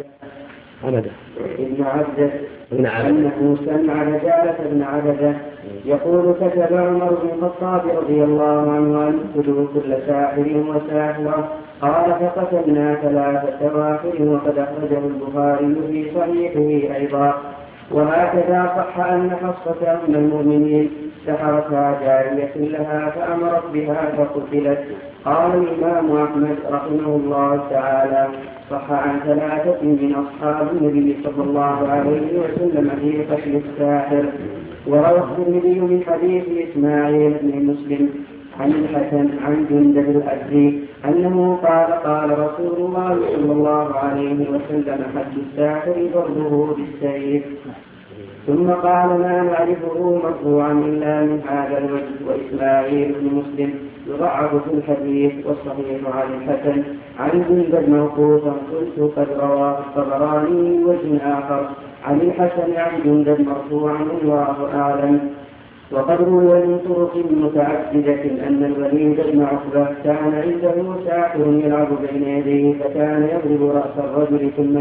بن عبده يقول كتب عمر بن الخطاب رضي الله عنه أن يقتلوا كل ساحر وساحرة. قال فقتلنا 3 سواحر وقد أخرجه البخاري في صحيحه أيضا. وهكذا صح أن حفصة أم المؤمنين سحرتها جارية لها فأمرت بها فقتلت. قال الإمام أحمد رحمه الله تعالى: صح عن 3 من أصحاب النبي صلى الله عليه وسلم في قتل الساحر. وروى الترمذي من حديث إسماعيل بن مسلم عن الحسن عن جندب الأزدي أنه قال: قال رسول الله صلى الله عليه وسلم: حد الساحر ضربه بالسيف. ثم قال: ما نعرفه مرفوعا إلا من هذا الوجه. وإسماعيل بن مسلم يضعف في الحديث، والصحيح عن الحسن عن جندب موقوفا. قلت: قد رواه الطبراني وجه آخر عن الحسن عن جندب مرفوعا والله أعلم. وقد روي من طرق متعددة أن الوليد بن عقبة كان عنده ساحر يلعب بين يديه، فكان يضرب رأس الرجل ثم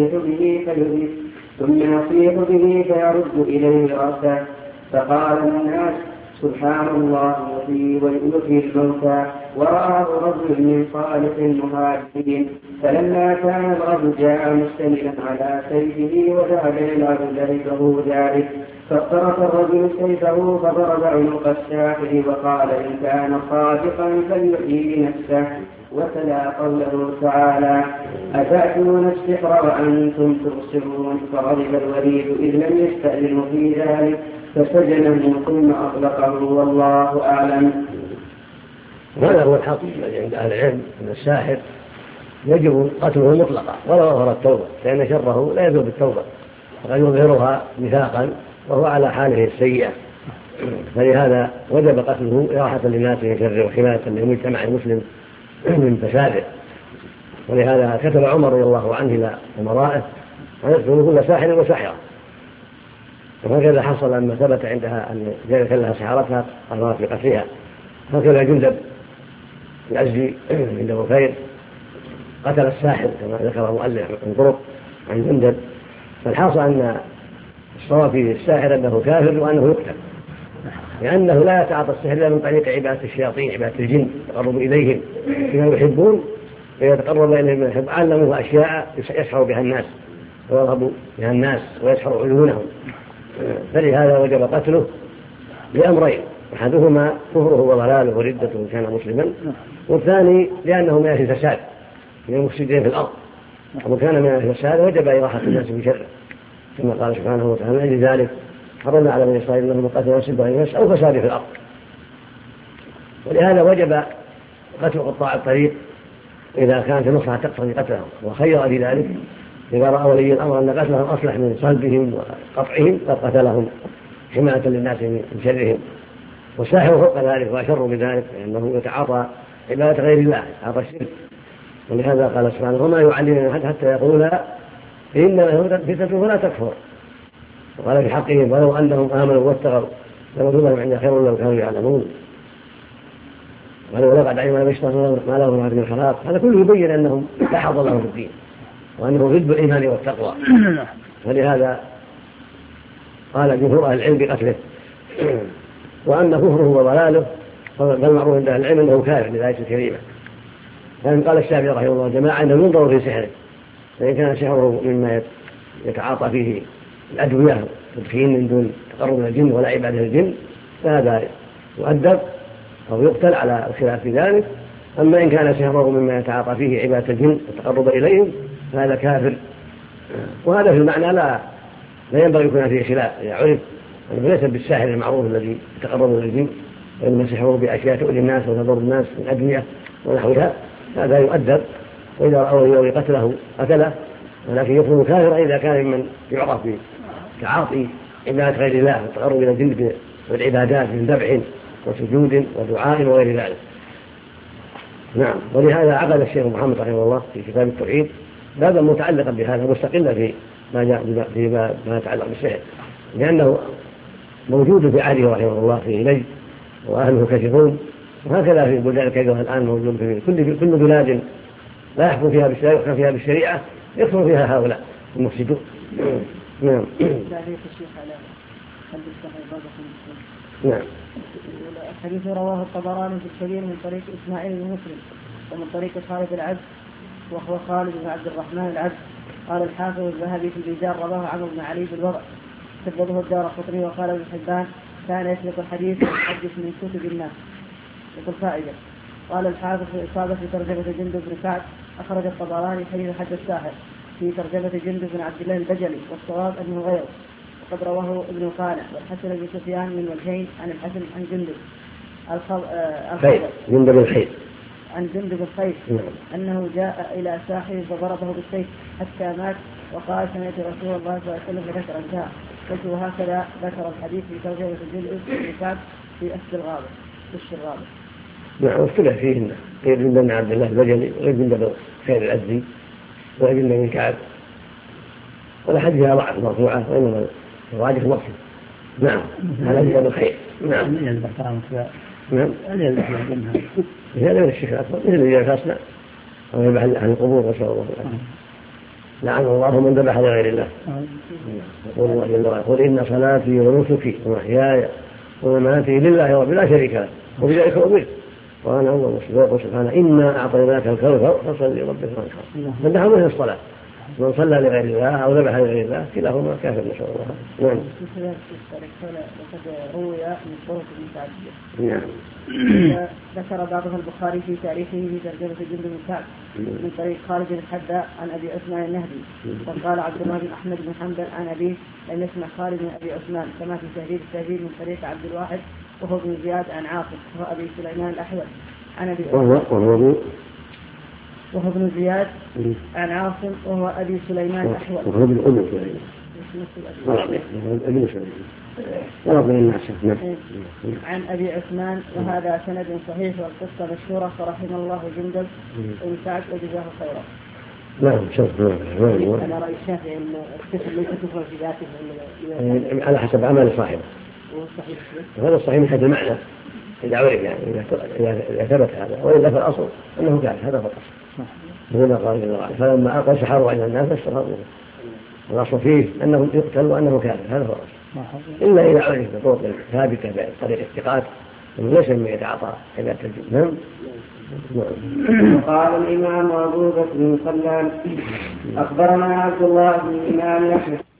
يصيح به فيرد إليه رأسه. فقال الناس: سبحان الله الذي يحيي الموتى. ورآه رجل من صالح المهاجرين، فلما كان الرجل جاء مستندا على سيفه وذهب يلعب لعبه ذلك، فاقترف الرجل سيفه فضرب عنق الساحر وقال: إن كان صادقا فليحيي نفسه. وتلا قوله تعالى: أتأتون السحر وأنتم تبصرون. فغضب الوليد إذ لم يستأذنوا في ذلك فسجنه ثم أطلقه والله أعلم. هذا هو الحق الذي عند أهل العلم أن الساحر يجب قتله مطلقا ولو أظهر التوبة، لأن شره لا يزول بالتوبة، وقد يظهرها نفاقا وهو على حاله السيئة، فلهذا وجب قتله راحة للناس من شره وحماية للمجتمع المسلم من فساده. ولهذا كتب عمر رضي الله عنه إلى أمرائه أن يقتلوا كل ساحر وساحرة، وهكذا حصل لما ثبت عندها أن ذلك لها سحرتها أمرت بقتلها. هكذا جندب الأزدي عند بكير قتل الساحر كما ذكر المؤلف من طرق عن جندب. فالحاصل أن الصواب في الساحر أنه كافر وأنه يقتل، لأنه لا يتعاطى السحر إلا من طريق عبادة الشياطين، عبادة الجن، يتقرب إليهم بما يحبون فيتقرب إليهم ما يحب. علموه أشياء يسحر بها الناس ويرهب بها الناس ويسحر عيونهم، فلهذا وجب قتله لأمرين: أحدهما كفره وضلاله وردته إن كان مسلما، والثاني لأنه من أهل الفساد من المفسدين في الأرض، ومن كان من أهل الفساد وجب إراحة الناس بشره، كما قال سبحانه وتعالى: لذلك حرمنا على بني إسرائيل أنهم قتلوا نفسا بغير نفس أو فساد في الأرض. ولهذا وجب قتل قطاع الطريق إذا كانت المصلحة تقتضي قتلهم، وخير في ذلك إذا رأى ولي الأمر أن قتلهم أصلح من صلبهم وقطعهم قد قتلهم حماية للناس من شرهم. والساحر فوق ذلك وأشر بذلك، لأنه يتعاطى عبادة غير الله، يتعاطى الشرك. ولهذا قال سبحانه: وما يعلمون حتى يقولا إنما فتنة فلا تكفر. وقال في حقهم: ولو أنهم آمنوا واتقوا لمثوبة عند خير لو كانوا يعلمون. ولو لقد علم المشترون ما له من خلاق. هذا كله يبين أنهم لا حظ لهم في الدين، وأنه ضد الإيمان والتقوى. فلهذا قال جمهور أهل العلم بقتله. وأن كفره وضلاله فالمعروف عند أهل العلم أنه كافر للآية الكريمة. فإن قال الشافعي رحمه الله جماعة أنه ينظر في سحره، فإن كان سحره مما يتعاطى فيه الأدوية تدخين من دون تقرب من الجن ولا عبادة الجن فهذا يؤدب أو يقتل على الخلاف في ذلك. أما إن كان سحره مما يتعاطى فيه عبادة الجن والتقرب إليهم فهذا كافر. وهذا في المعنى لا ينبغي يكون فيه خلاف، إذا عرف أنه ليس بالساحر المعروف الذي يتقرب إلى الجن، وإنما سحره بأشياء تؤذي الناس وتضر الناس من أدوية ونحوها، هذا يؤدب. وإذا رأوا قتله قتله، ولكن يكون كافرا إذا كان ممن يعرف بتعاطي عبادة غير الله والتقرب إلى الجن والعبادات من ذبح وسجود ودعاء وغير ذلك. نعم. ولهذا عقد الشيخ محمد رحمه الله في كتاب التوحيد بابا متعلقا بهذا مستقلا في ما جاء فيما يتعلق بالسحر، لأنه موجود في عهده رحمه الله في نجد وأهله كثيرون، وهكذا في البلدان كثيرة الآن موجود في كل بلاد لا يحكم فيها بالشريعة يكثر فيها هؤلاء المفسدون. نعم. نعم. الحديث رواه الطبراني في الكبير من طريق إسماعيل بن مسلم ومن طريق خالد العبد وهو خالد بن عبد الرحمن العبد. قال الحافظ الذهبي في البزار رواه عمرو بن علي بالوضع. سببه الدارقطني وقال ابن حبان كان يسبق الحديث ويحدث من كتب الناس. يقول فائدة. قال الحافظ في إصابة في ترجمة جندب بن كعب أخرج الطبراني حديث حد الساحر في ترجمة جندب بن عبد الله البجلي والصواب أنه غيره، وقد رواه ابن قانع والحسن بن سفيان من وجهين عن الحسن عن جندب جندب الخير عن جندب الخير أنه جاء إلى ساحر فضربه بالسيف حتى مات وقال سمعت رسول الله صلى الله عليه وسلم فذكر انتهى. قلت وهكذا ذكر الحديث في ترجمة جندب بن كعب في أسد الغابة نعم اختلف فيه غير جندب بن عبد الله البجلي وغير جندب الخير الأزدي وغير جندب بن كعب والحديثها ضعف مرفوعة وإنما الراجح مرفوع. نعم هذا جندب الخير. نعم نعم هذا من الشرك الأكبر مثل الذي فاسنا ويذبح عن القبور نسأل الله العافية. لعن الله من ذبح لغير الله. يقول الله جل وعلا قل إن صلاتي ونسكي ومحياي ومماتي لله رب لا شريك له وبذلك أمرت وأنا أول مسلم. ويقول سبحانه إنا أعطيناك الكوثر فصل لربك وانحر. من دعا من الصلاة من صلى لغير الله أو ذبح لغير الله كلاهما كافر نسأل الله. نعم. وقد روي من طرق متعددة. نعم. ذكر بعضها البخاري في تاريخه في ترجمة جندب بن كعب من طريق خالد بن الحذاء عن أبي عثمان النهدي. وقال عبد الله بن أحمد بن حنبل عن أبيه لم يسمع خالد بن أبي عثمان كما في تهذيب التهذيب من طريق عبد الواحد وهو بن زياد عن عاصم وهو أبي سليمان الأحول عن أبي وهو ابن زياد عن عاصم وهو أبي سليمان الأحول وهو ابن أم سليمان عن أبي عثمان وهذا سند صحيح والقصة مشهورة فرحم الله جندب بن كعب وجزاه خيرا. نعم شوف أنا رأي الشافعي أن الكفر ليس كفرا في ذاته على حسب عمل صاحبه. هذا الصحيح من حيث المعنى إذا عرف يعني إذا ثبت هذا وإلا فالأصل أنه كافر هذا فقط. هنا قال فلما ألقى سحروا على الناس استغفروه. الأصل فيه أنه يقتل وأنه كافر هذا هو الأصل. إلا إذا عرف بطرق ثابتة بطريق الثقات ليس مما يتعاطى عبادة الجن. وقال الإمام أبو بكر بن سلام أخبرنا عبد الله بن الإمام أحمد